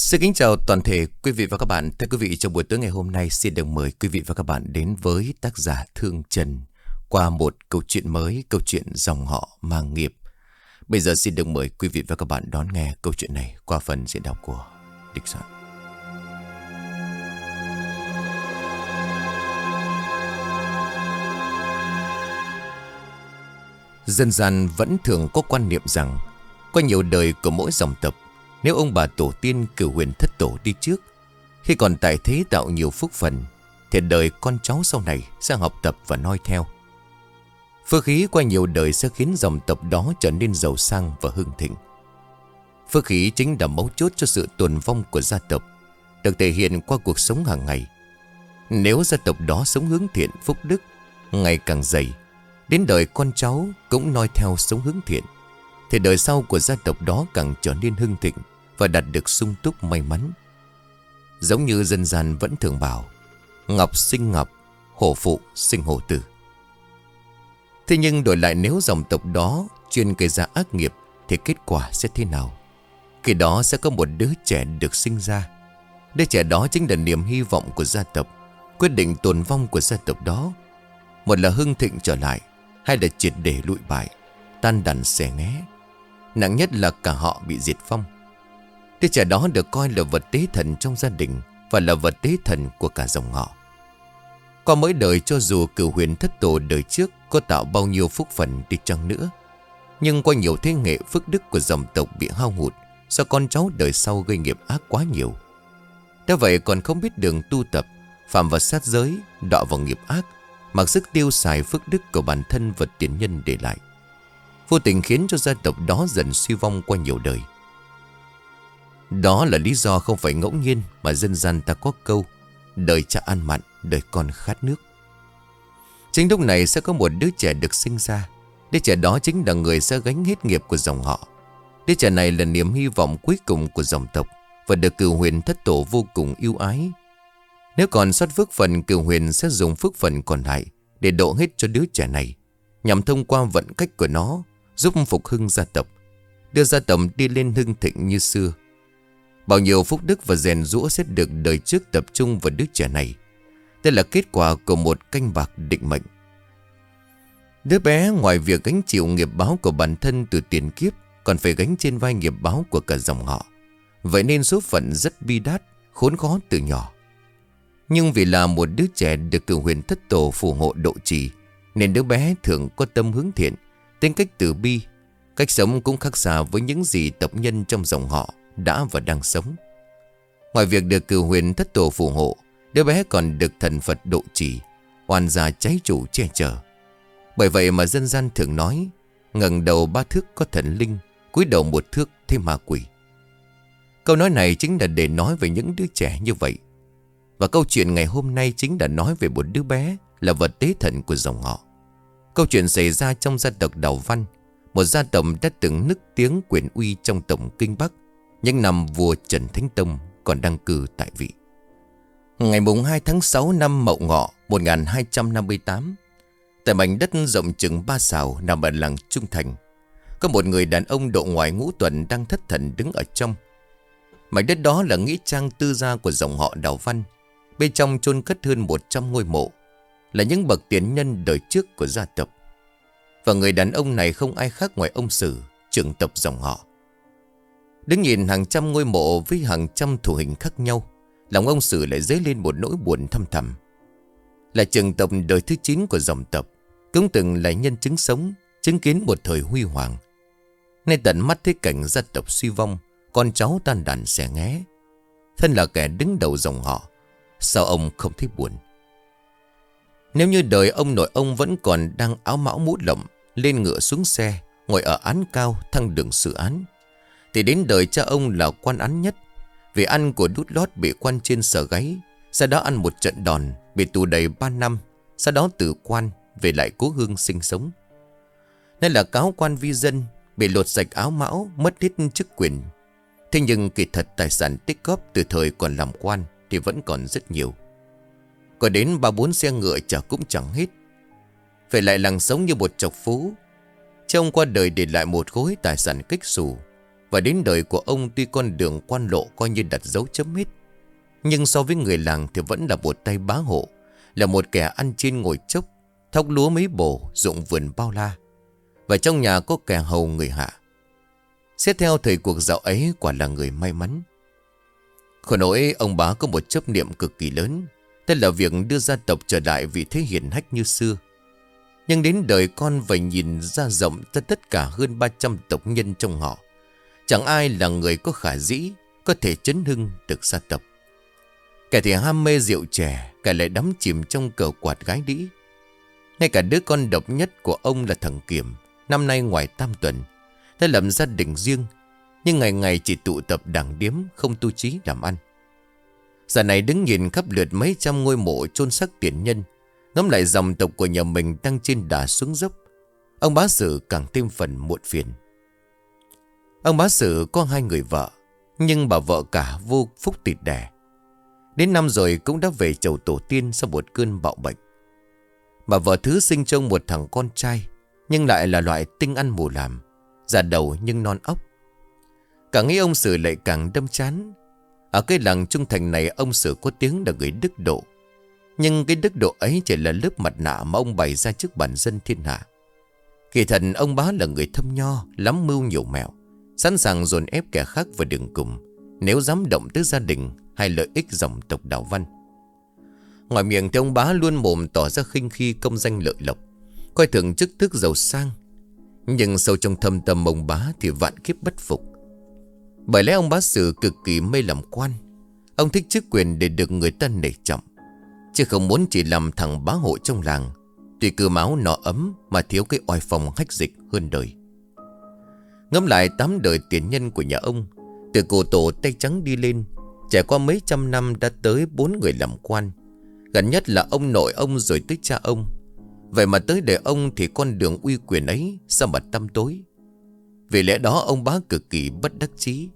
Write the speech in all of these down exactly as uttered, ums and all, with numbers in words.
Xin kính chào toàn thể quý vị và các bạn. Thưa quý vị, trong buổi tối ngày hôm nay xin được mời quý vị và các bạn đến với tác giả Thương Trần qua một câu chuyện mới, câu chuyện dòng họ mang nghiệp. Bây giờ xin được mời quý vị và các bạn đón nghe câu chuyện này qua phần diễn đọc của Địch Soạn. Dân gian vẫn thường có quan niệm rằng qua nhiều đời của mỗi dòng tộc, nếu ông bà tổ tiên cửu huyền thất tổ đi trước, khi còn tại thế tạo nhiều phúc phần, thì đời con cháu sau này sẽ học tập và noi theo. Phước khí qua nhiều đời sẽ khiến dòng tộc đó trở nên giàu sang và hưng thịnh. Phước khí chính là mấu chốt cho sự tồn vong của gia tộc, được thể hiện qua cuộc sống hàng ngày. Nếu gia tộc đó sống hướng thiện, phúc đức ngày càng dày, đến đời con cháu cũng noi theo sống hướng thiện, thì đời sau của gia tộc đó càng trở nên hưng thịnh và đạt được sung túc may mắn. Giống như dân gian vẫn thường bảo, ngọc sinh ngọc, hổ phụ sinh hổ tử. Thế nhưng đổi lại, nếu dòng tộc đó chuyên gây ra ác nghiệp, thì kết quả sẽ thế nào? Khi đó sẽ có một đứa trẻ được sinh ra. Đứa trẻ đó chính là niềm hy vọng của gia tộc, quyết định tồn vong của gia tộc đó. Một là hưng thịnh trở lại, hai là triệt để lụi bại, tan đàn xẻ nghé. Nặng nhất là cả họ bị diệt vong. Đứa trẻ đó được coi là vật tế thần trong gia đình và là vật tế thần của cả dòng họ. Qua mỗi đời, cho dù cửu huyền thất tổ đời trước có tạo bao nhiêu phúc phần đi chăng nữa, nhưng qua nhiều thế hệ, phước đức của dòng tộc bị hao hụt do con cháu đời sau gây nghiệp ác quá nhiều. Đã vậy còn không biết đường tu tập, phạm vào sát giới, đọa vào nghiệp ác, mặc sức tiêu xài phước đức của bản thân và tiền nhân để lại, vô tình khiến cho gia tộc đó dần suy vong qua nhiều đời. Đó là lý do không phải ngẫu nhiên mà dân gian ta có câu đời cha ăn mặn, đời con khát nước. Chính lúc này sẽ có một đứa trẻ được sinh ra. Đứa trẻ đó chính là người sẽ gánh hết nghiệp của dòng họ. Đứa trẻ này là niềm hy vọng cuối cùng của dòng tộc và được cửu huyền thất tổ vô cùng yêu ái. Nếu còn sót phước phần, cửu huyền sẽ dùng phước phần còn lại để độ hết cho đứa trẻ này, nhằm thông qua vận cách của nó giúp phục hưng gia tộc, đưa gia tộc đi lên hưng thịnh như xưa. Bao nhiêu phúc đức và rèn giũa sẽ được đời trước tập trung vào đứa trẻ này. Đây là kết quả của một canh bạc định mệnh. Đứa bé ngoài việc gánh chịu nghiệp báo của bản thân từ tiền kiếp, còn phải gánh trên vai nghiệp báo của cả dòng họ. Vậy nên số phận rất bi đát, khốn khó từ nhỏ. Nhưng vì là một đứa trẻ được cửu huyền thất tổ phù hộ độ trì, nên đứa bé thường có tâm hướng thiện, tính cách từ bi. Cách sống cũng khác xa với những gì tộc nhân trong dòng họ đã và đang sống. Ngoài việc được cửu huyền thất tổ phù hộ, đứa bé còn được thần Phật độ trì, oan gia trái chủ che chở. Bởi vậy mà dân gian thường nói, ngẩng đầu ba thước có thần linh, cúi đầu một thước thêm ma quỷ. Câu nói này chính là để nói về những đứa trẻ như vậy. Và câu chuyện ngày hôm nay chính là nói về một đứa bé là vật tế thần của dòng họ. Câu chuyện xảy ra trong gia tộc Đào Văn, một gia tộc đã từng nức tiếng quyền uy trong tổng kinh Bắc những năm vua Trần Thánh Tông còn đăng cư tại vị. Ngày mùng hai tháng sáu năm Mậu Ngọ một nghìn hai trăm năm mươi tám, tại mảnh đất rộng chừng ba sào nằm ở làng Trung Thành, có một người đàn ông độ ngoài ngũ tuần đang thất thần đứng ở trong. Mảnh đất đó là nghĩa trang tư gia của dòng họ Đào Văn. Bên trong chôn cất hơn một trăm ngôi mộ, là những bậc tiền nhân đời trước của gia tộc. Và người đàn ông này không ai khác ngoài ông Sử, trưởng tộc dòng họ. Đứng nhìn hàng trăm ngôi mộ với hàng trăm thủ hình khác nhau, lòng ông Sử lại dấy lên một nỗi buồn thâm thẳm. Là trưởng tộc đời thứ chín của dòng tộc, cũng từng là nhân chứng sống, chứng kiến một thời huy hoàng. Nay tận mắt thấy cảnh gia tộc suy vong, con cháu tan đàn xẻ nghé. Thân là kẻ đứng đầu dòng họ, sao ông không thấy buồn? Nếu như đời ông nội ông vẫn còn đang áo mão mũ lộng, lên ngựa xuống xe, ngồi ở án cao thăng đường xử án, thì đến đời cha ông là quan án nhất. Vì ăn của đút lót bị quan trên sờ gáy, sau đó ăn một trận đòn, bị tù đầy ba năm, sau đó từ quan về lại cố hương sinh sống. Nên là cáo quan vi dân, bị lột sạch áo mão, mất hết chức quyền. Thế nhưng kỳ thật tài sản tích góp từ thời còn làm quan thì vẫn còn rất nhiều. Có đến ba bốn xe ngựa chả cũng chẳng hết. Phải lại làng sống như một trọc phú. Cha ông qua đời để lại một khối tài sản kếch xù. Và đến đời của ông tuy con đường quan lộ coi như đặt dấu chấm hết, nhưng so với người làng thì vẫn là một tay bá hộ, là một kẻ ăn trên ngồi chốc, thóc lúa mấy bổ, ruộng vườn bao la. Và trong nhà có kẻ hầu người hạ. Xét theo thời cuộc dạo ấy, quả là người may mắn. Khổ nỗi ông bá có một chấp niệm cực kỳ lớn, tức là việc đưa gia tộc trở lại vị thế hiển hách như xưa. Nhưng đến đời con phải nhìn ra rộng ra tất cả hơn ba trăm tộc nhân trong họ, chẳng ai là người có khả dĩ, có thể chấn hưng được gia tộc. Kẻ thì ham mê rượu chè, kẻ lại đắm chìm trong cờ quạt gái đĩ. Ngay cả đứa con độc nhất của ông là thằng Kiểm, năm nay ngoài tam tuần, đã lập gia đình riêng, nhưng ngày ngày chỉ tụ tập đảng điếm, không tu trí làm ăn. Giờ này đứng nhìn khắp lượt mấy trăm ngôi mộ chôn xác tiền nhân, ngắm lại dòng tộc của nhà mình đang trên đà xuống dốc, ông bá Sử càng thêm phần muộn phiền. Ông bá Sử có hai người vợ, nhưng bà vợ cả vô phúc tịt đẻ. Đến năm rồi cũng đã về chầu tổ tiên sau một cơn bạo bệnh. Bà vợ thứ sinh trông một thằng con trai, nhưng lại là loại tinh ăn mù làm, già đầu nhưng non ốc. Càng nghĩ ông Sử lại càng đâm chán. Ở cái làng Trung Thành này, ông Sử có tiếng là người đức độ, nhưng cái đức độ ấy chỉ là lớp mặt nạ mà ông bày ra trước bản dân thiên hạ. Kỳ thật ông bá là người thâm nho, lắm mưu nhiều mẹo, sẵn sàng dồn ép kẻ khác vào đường cùng nếu dám động tới gia đình hay lợi ích dòng tộc Đào Văn. Ngoài miệng thì ông bá luôn mồm tỏ ra khinh khi công danh lợi lộc, coi thường chức tước giàu sang, nhưng sâu trong thâm tâm ông bá thì vạn kiếp bất phục. Bởi lẽ ông bá Sử cực kỳ mê làm quan. Ông thích chức quyền để được người ta nể trọng, chứ không muốn chỉ làm thằng bá hộ trong làng, tuy cư máu nọ ấm mà thiếu cái oai phong hách dịch hơn đời. Ngẫm lại tám đời tiền nhân của nhà ông, từ cổ tổ tay trắng đi lên, trải qua mấy trăm năm đã tới bốn người làm quan. Gần nhất là ông nội ông rồi tới cha ông. Vậy mà tới đời ông thì con đường uy quyền ấy sao mà tăm tối. Vì lẽ đó ông bá cực kỳ bất đắc chí.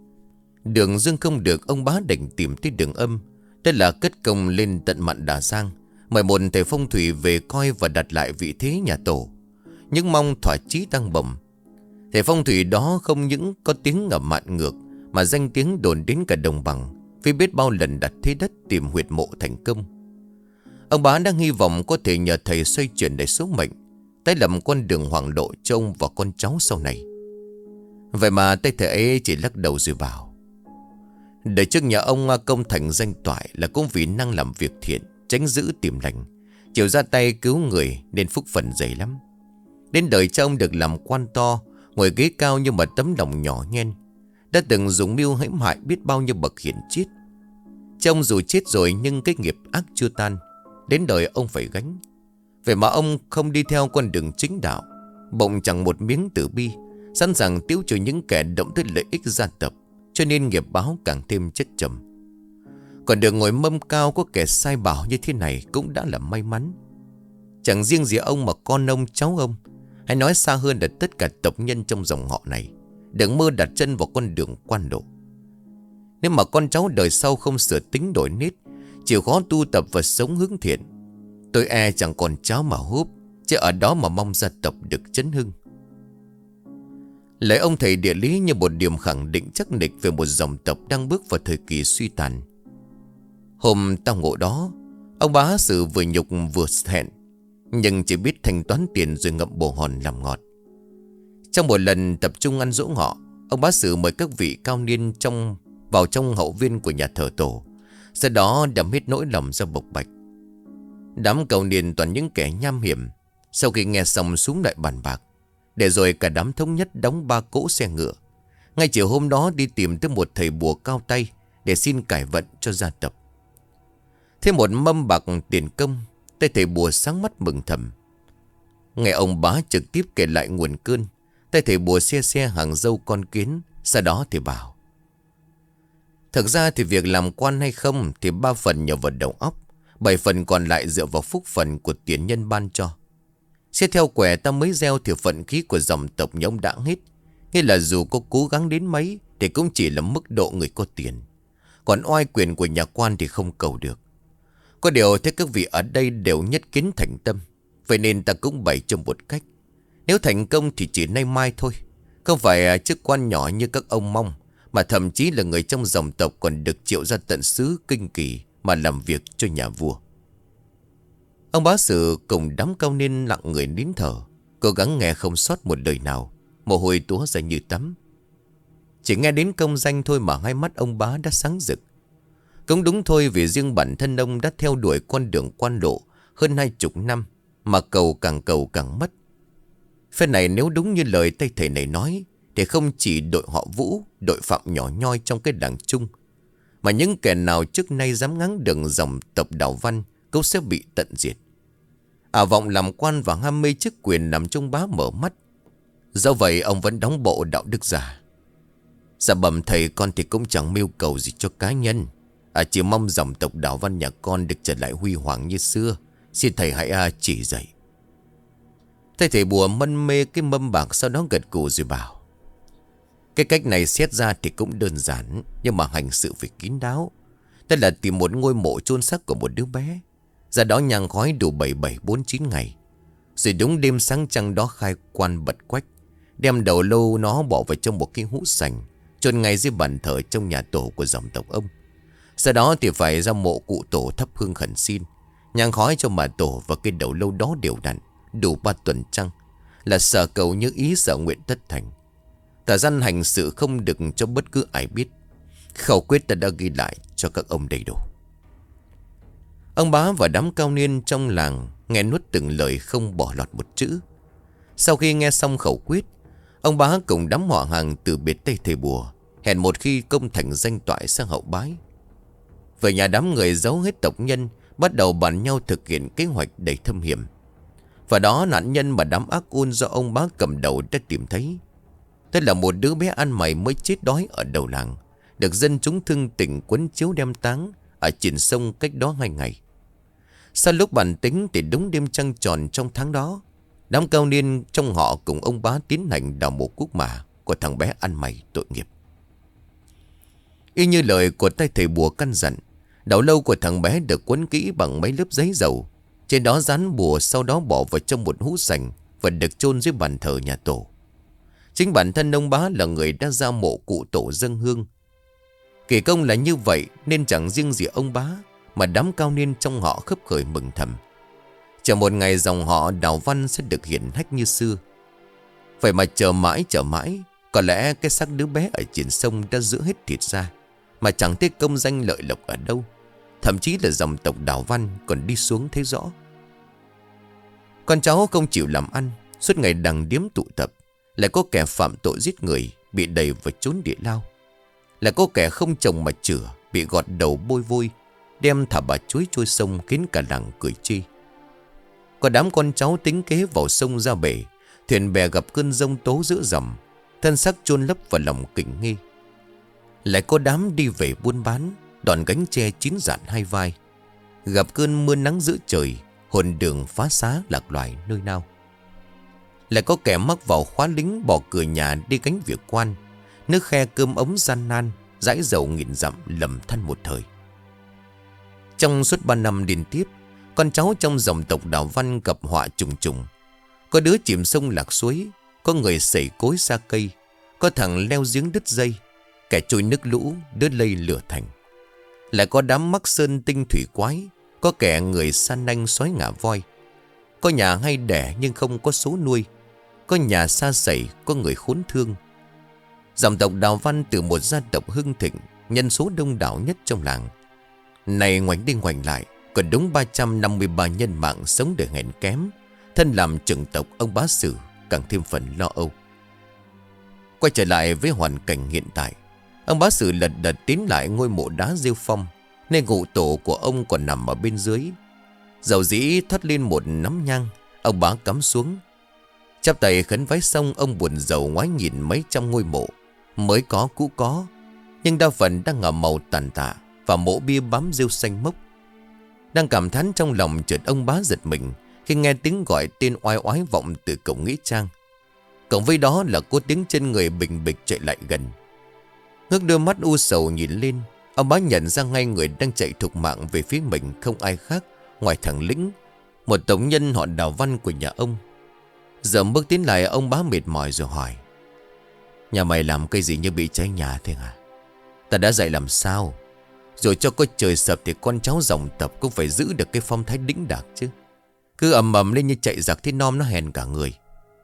Đường dương không được, ông bá đành tìm tới đường âm, tức là cất công lên tận mạn Đà Giang, mời một thầy phong thủy về coi và đặt lại vị thế nhà tổ, nhưng mong thỏa chí tăng bẩm. Thầy phong thủy đó không những có tiếng ngầm mạn ngược, mà danh tiếng đồn đến cả đồng bằng, vì biết bao lần đặt thế đất tìm huyệt mộ thành công. Ông bá đang hy vọng có thể nhờ thầy xoay chuyển để số mệnh, tái lập con đường hoàng lộ cho ông và con cháu sau này. Vậy mà tay thầy ấy chỉ lắc đầu rồi bảo: đời trước nhà ông công thành danh toại là cũng vì năng làm việc thiện, tránh giữ tìm lành, chịu ra tay cứu người nên phúc phần dày lắm. Đến đời cha ông được làm quan to, ngồi ghế cao nhưng mà tấm lòng nhỏ nhen, đã từng dùng mưu hãm hại biết bao nhiêu bậc hiển triết. Cha ông dù chết rồi nhưng cái nghiệp ác chưa tan, đến đời ông phải gánh. Vậy mà ông không đi theo con đường chính đạo, bỗng chẳng một miếng tử bi, sẵn sàng tiêu trừ những kẻ động tới lợi ích gia tộc, cho nên nghiệp báo càng thêm chất chồng. Còn đường ngồi mâm cao có kẻ sai bảo như thế này cũng đã là may mắn. Chẳng riêng gì ông mà con ông, cháu ông, hay nói xa hơn là tất cả tộc nhân trong dòng họ này, đừng mơ đặt chân vào con đường quan lộ. Nếu mà con cháu đời sau không sửa tính đổi nết, chịu khó tu tập và sống hướng thiện, tôi e chẳng còn cháu mà húp, chứ ở đó mà mong gia tộc được chấn hưng. Lời ông thầy địa lý như một điểm khẳng định chắc nịch về một dòng tộc đang bước vào thời kỳ suy tàn. Hôm tao ngộ đó, ông bá Sử vừa nhục vừa hẹn, nhưng chỉ biết thanh toán tiền rồi ngậm bồ hòn làm ngọt. Trong một lần tập trung ăn dỗ ngọ, ông bá Sử mời các vị cao niên trong vào trong hậu viên của nhà thờ tổ, sau đó đâm hết nỗi lòng ra bộc bạch. Đám cao niên toàn những kẻ nham hiểm. Sau khi nghe xong xuống lại bàn bạc, để rồi cả đám thống nhất đóng ba cỗ xe ngựa, ngay chiều hôm đó đi tìm tới một thầy bùa cao tay để xin cải vận cho gia tộc. Thêm một mâm bạc tiền công, tay thầy bùa sáng mắt mừng thầm. Nghe ông bá trực tiếp kể lại nguồn cơn, tay thầy bùa xe xe hàng dâu con kiến. Sau đó thì bảo: thực ra thì việc làm quan hay không thì ba phần nhờ vào đầu óc, bảy phần còn lại dựa vào phúc phần của tiền nhân ban cho. Xét theo quẻ ta mới gieo thì phận khí của dòng tộc nhà ông đã hết. Nghĩa là dù có cố gắng đến mấy thì cũng chỉ là mức độ người có tiền, còn oai quyền của nhà quan thì không cầu được. Có điều thế các vị ở đây đều nhất kiến thành tâm, vậy nên ta cũng bày cho một cách. Nếu thành công thì chỉ nay mai thôi, Không phải chức quan nhỏ như các ông mong, mà thậm chí là người trong dòng tộc còn được triệu ra tận xứ Kinh Kỳ mà làm việc cho nhà vua. Ông bá sử cùng đám cao niên lặng người nín thở, cố gắng nghe không sót một lời nào, mồ hôi túa ra như tắm. Chỉ nghe đến công danh thôi mà hai mắt ông bá đã sáng rực. Cũng đúng thôi, vì riêng bản thân ông đã theo đuổi con đường quan lộ hơn hai chục năm, mà cầu càng cầu càng mất. Phen này nếu đúng như lời Tây Thầy này nói, thì không chỉ đội họ Vũ, đội phạm nhỏ nhoi trong cái đảng chung, mà những kẻ nào trước nay dám ngáng đường dòng tộc Đào Văn cũng sẽ bị tận diệt. Ả vọng làm quan và ham mê chức quyền nằm trong bá mở mắt. Do vậy ông vẫn đóng bộ đạo đức giả. Dạ bẩm thầy, con thì cũng chẳng mưu cầu gì cho cá nhân. À chỉ mong dòng tộc Đào Văn nhà con được trở lại huy hoàng như xưa. Xin thầy hãy à, chỉ dạy. Thầy thầy bùa mân mê cái mâm bạc, sau đó gật gù rồi bảo: cái cách này xét ra thì cũng đơn giản, nhưng mà hành sự phải kín đáo. Đây là tìm một ngôi mộ chôn xác của một đứa bé, ra đó nhang khói đủ bảy bảy bốn chín ngày, rồi đúng đêm sáng trăng đó khai quan bật quách, đem đầu lâu nó bỏ vào trong một cái hũ sành, chôn ngay dưới bàn thờ trong nhà tổ của dòng tộc ông. Sau đó thì phải ra mộ cụ tổ thắp hương khẩn xin, nhang khói cho bà tổ và cái đầu lâu đó đều đặn đủ ba tuần trăng, là sở cầu như ý sở nguyện tất thành. Thời gian hành sự không được cho bất cứ ai biết. Khẩu quyết ta đã ghi lại cho các ông đầy đủ. Ông bá và đám cao niên trong làng nghe nuốt từng lời, không bỏ lọt một chữ. Sau khi nghe xong khẩu quyết, ông bá cùng đám họ hàng từ biệt Tây Thầy bùa, hẹn một khi công thành danh toại sang hậu bái. Về nhà đám người giấu hết tộc nhân, bắt đầu bàn nhau thực hiện kế hoạch đầy thâm hiểm. Và đó nạn nhân mà đám ác ôn do ông bá cầm đầu đã tìm thấy. Đây là một đứa bé ăn mày mới chết đói ở đầu làng, được dân chúng thương tình quấn chiếu đem táng ở trên sông cách đó hai ngày. Sau lúc bàn tính thì đúng đêm trăng tròn trong tháng đó, đám cao niên trong họ cùng ông bá tiến hành đào mộ cuốc mả của thằng bé ăn mày tội nghiệp. Y như lời của tay thầy bùa căn dặn, đầu lâu của thằng bé được quấn kỹ bằng mấy lớp giấy dầu, trên đó dán bùa, sau đó bỏ vào trong một hũ sành và được chôn dưới bàn thờ nhà tổ. Chính bản thân ông bá là người đã ra mộ cụ tổ dâng hương. Kể công là như vậy nên chẳng riêng gì ông bá, mà đám cao niên trong họ khấp khởi mừng thầm. Chờ một ngày dòng họ Đào Văn sẽ được hiển hách như xưa. Vậy mà chờ mãi chờ mãi, có lẽ cái xác đứa bé ở trên sông đã giữ hết thịt ra, mà chẳng thấy công danh lợi lộc ở đâu. Thậm chí là dòng tộc Đào Văn còn đi xuống thấy rõ. Con cháu không chịu làm ăn, suốt ngày đằng điếm tụ tập. Lại có kẻ phạm tội giết người, bị đày vào chốn địa lao. Lại có kẻ không chồng mà chửa, bị gọt đầu bôi vôi, đem thả bà chuối trôi sông, khiến cả làng cười chê. Có đám con cháu tính kế vào sông ra bể, thuyền bè gặp cơn giông tố giữa dầm, thân xác chôn lấp vào lòng kình nghi. Lại có đám đi về buôn bán, đòn gánh tre chín dạn hai vai, gặp cơn mưa nắng giữa trời, hồn đường phá xá lạc loài nơi nào. Lại có kẻ mắc vào khóa lính, bỏ cửa nhà đi gánh việc quan, nước khe cơm ống gian nan, dãi dầu nghìn dặm lầm than một thời. Trong suốt ba năm liên tiếp, con cháu trong dòng tộc Đào Văn gặp họa trùng trùng. Có đứa chìm sông lạc suối, có người sẩy cối xa cây, có thằng leo giếng đứt dây, kẻ trôi nước lũ, đứa lây lửa thành. Lại có đám mắc sơn tinh thủy quái, có kẻ người san nanh sói ngả voi. Có nhà hay đẻ nhưng không có số nuôi, có nhà xa xẩy, có người khốn thương. Dòng tộc Đào Văn từ một gia tộc hưng thịnh, nhân số đông đảo nhất trong làng, này ngoảnh đi ngoảnh lại còn đúng ba trăm năm mươi ba nhân mạng sống để hèn kém. Thân làm trưởng tộc, ông bá sử càng thêm phần lo âu. Quay trở lại với hoàn cảnh hiện tại, ông bá sử lật đật tiến lại ngôi mộ đá rêu phong, nên cụ tổ của ông còn nằm ở bên dưới. Dầu dĩ thoát lên một nắm nhang, ông bá cắm xuống, chắp tay khấn vái xong, ông buồn rầu ngoái nhìn mấy trăm ngôi mộ, mới có cũ có, nhưng đa phần đang ngả màu tàn tạ và mộ bia bám rêu xanh mốc. Đang cảm thán trong lòng, chợt ông bá giật mình khi nghe tiếng gọi tên oai oái vọng từ cổng nghĩa trang. Cộng với đó là có tiếng chân người bình bịch chạy lại gần. Ngước đôi mắt u sầu nhìn lên, ông bá nhận ra ngay người đang chạy thục mạng về phía mình không ai khác ngoài thằng Lĩnh, một tộc nhân họ Đào Văn của nhà ông. Giờ bước tiến lại, ông bá mệt mỏi rồi hỏi: Nhà mày làm cái gì như bị cháy nhà thế hả? Ta đã dạy làm sao? Rồi cho có trời sập thì con cháu dòng tộc cũng phải giữ được cái phong thái đĩnh đạc chứ. Cứ ầm ầm lên như chạy giặc thì nom nó hèn cả người.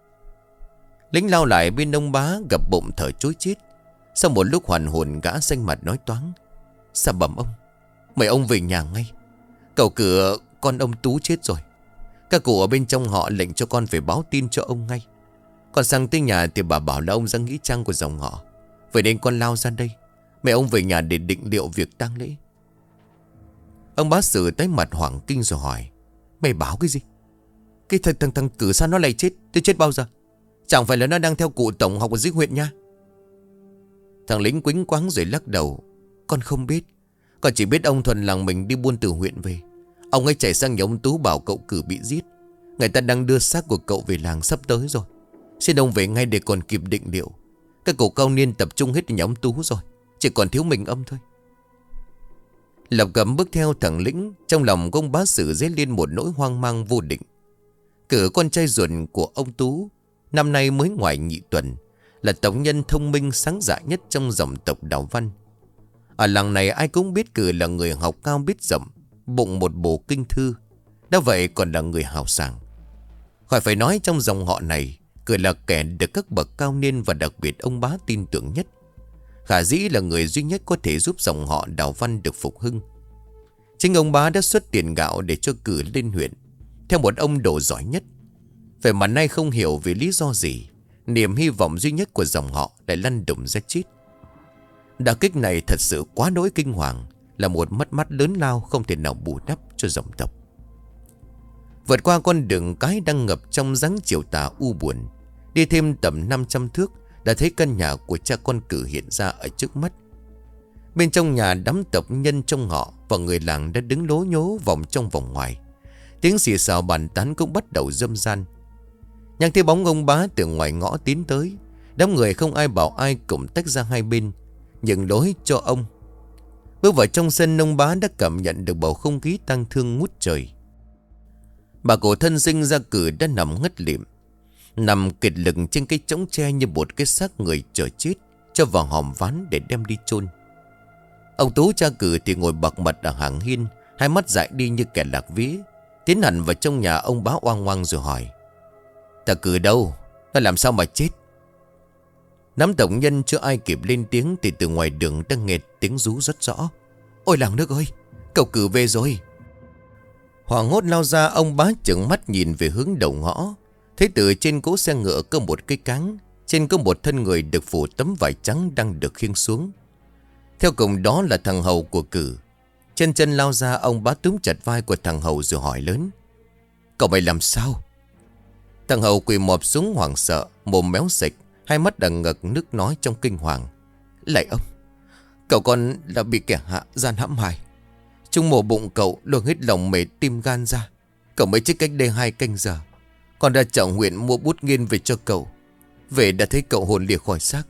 Lính lao lại bên ông bá gập bụng thở chối chết. Sau một lúc hoàn hồn gã xanh mặt nói toáng. Sao bẩm ông? Mời ông về nhà ngay. Cậu cửa con ông Tú chết rồi. Các cụ ở bên trong họ lệnh cho con phải báo tin cho ông ngay. Còn sang tới nhà thì bà bảo là ông ra nghĩa trang của dòng họ. Vậy nên con lao ra đây. Mẹ ông về nhà để định liệu việc tang lễ. Ông bá Sử tái mặt hoảng kinh rồi hỏi. Mày báo cái gì? Cái thằng thằng, thằng cử sao nó lại chết? Tôi chết bao giờ? Chẳng phải là nó đang theo cụ tổng học ở dưới huyện nha? Thằng lính quýnh quáng rồi lắc đầu. Con không biết. Con chỉ biết ông Thuần làng mình đi buôn từ huyện về. Ông ấy chạy sang nhà ông Tú bảo cậu Cử bị giết. Người ta đang đưa xác của cậu về làng sắp tới rồi. Xin ông về ngay để còn kịp định liệu. Các cụ cao niên tập trung hết nhà ông Tú rồi. Chỉ còn thiếu mình ông thôi. Lập Cẩm bước theo thằng lĩnh. Trong lòng ông bá Sử dấy lên một nỗi hoang mang vô định. Cử con trai ruột của ông Tú, năm nay mới ngoài nhị tuần, là tộc nhân thông minh sáng dạ nhất trong dòng tộc Đào Văn. Ở làng này ai cũng biết Cử là người học cao biết rộng, bụng một bộ kinh thư. Đã vậy còn là người hào sảng. Khỏi phải nói trong dòng họ này, Cử là kẻ được các bậc cao niên và đặc biệt ông bá tin tưởng nhất. Khả dĩ là người duy nhất có thể giúp dòng họ Đào Văn được phục hưng. Chính ông bá đã xuất tiền gạo để cho Cử lên huyện theo một ông đồ giỏi nhất. Vậy mà nay không hiểu vì lý do gì, niềm hy vọng duy nhất của dòng họ lại lăn đùng ra chết. Đả kích này thật sự quá đỗi kinh hoàng, là một mất mát lớn lao không thể nào bù đắp cho dòng tộc. Vượt qua con đường cái đang ngập trong dáng chiều tà u buồn, đi thêm tầm năm trăm thước đã thấy căn nhà của cha con Cử hiện ra ở trước mắt. Bên trong nhà đám tộc nhân trong họ và người làng đã đứng lố nhố vòng trong vòng ngoài. Tiếng xì xào bàn tán cũng bắt đầu râm ran. Nhang thấy bóng ông bá từ ngoài ngõ tiến tới. Đám người không ai bảo ai cùng tách ra hai bên, nhường lối cho ông. Bước vào trong sân, ông bá đã cảm nhận được bầu không khí tang thương ngút trời. Bà cổ thân sinh ra Cử đã nằm ngất lịm, nằm kiệt lực trên cái chõng tre như một cái xác người chờ chết, cho vào hòm ván để đem đi chôn. Ông Tú cha Cử thì ngồi bật mặt ở hàng hiên, hai mắt dại đi như kẻ lạc vía. Tiến hẳn vào trong nhà ông bá oang oang rồi hỏi. Ta Cử đâu? Nó làm sao mà chết? Đám tộc nhân chưa ai kịp lên tiếng thì từ ngoài đường đã nghe tiếng rú rất rõ. Ôi làng nước ơi, cậu Cử về rồi. Hoảng hốt lao ra, ông bá trợn mắt nhìn về hướng đầu ngõ. Thấy từ trên cỗ xe ngựa có một cây cáng, trên có một thân người được phủ tấm vải trắng đang được khiêng xuống. Theo cùng đó là thằng hầu của Cử. Chân chân lao ra, ông bá túm chặt vai của thằng hầu rồi hỏi lớn. Cậu mày làm sao? Thằng hầu quỳ mọp xuống hoảng sợ, mồm méo sạch, hai mắt đằng ngực nước nói trong kinh hoàng. Lạy ông, cậu con đã bị kẻ hạ gian hãm hại. Chúng mổ bụng cậu, lôi hết lòng mề tim gan ra. Cậu mới chết cách đây hai canh giờ. Con đã trọng huyện mua bút nghiên về cho cậu. Về đã thấy cậu hồn lìa khỏi xác.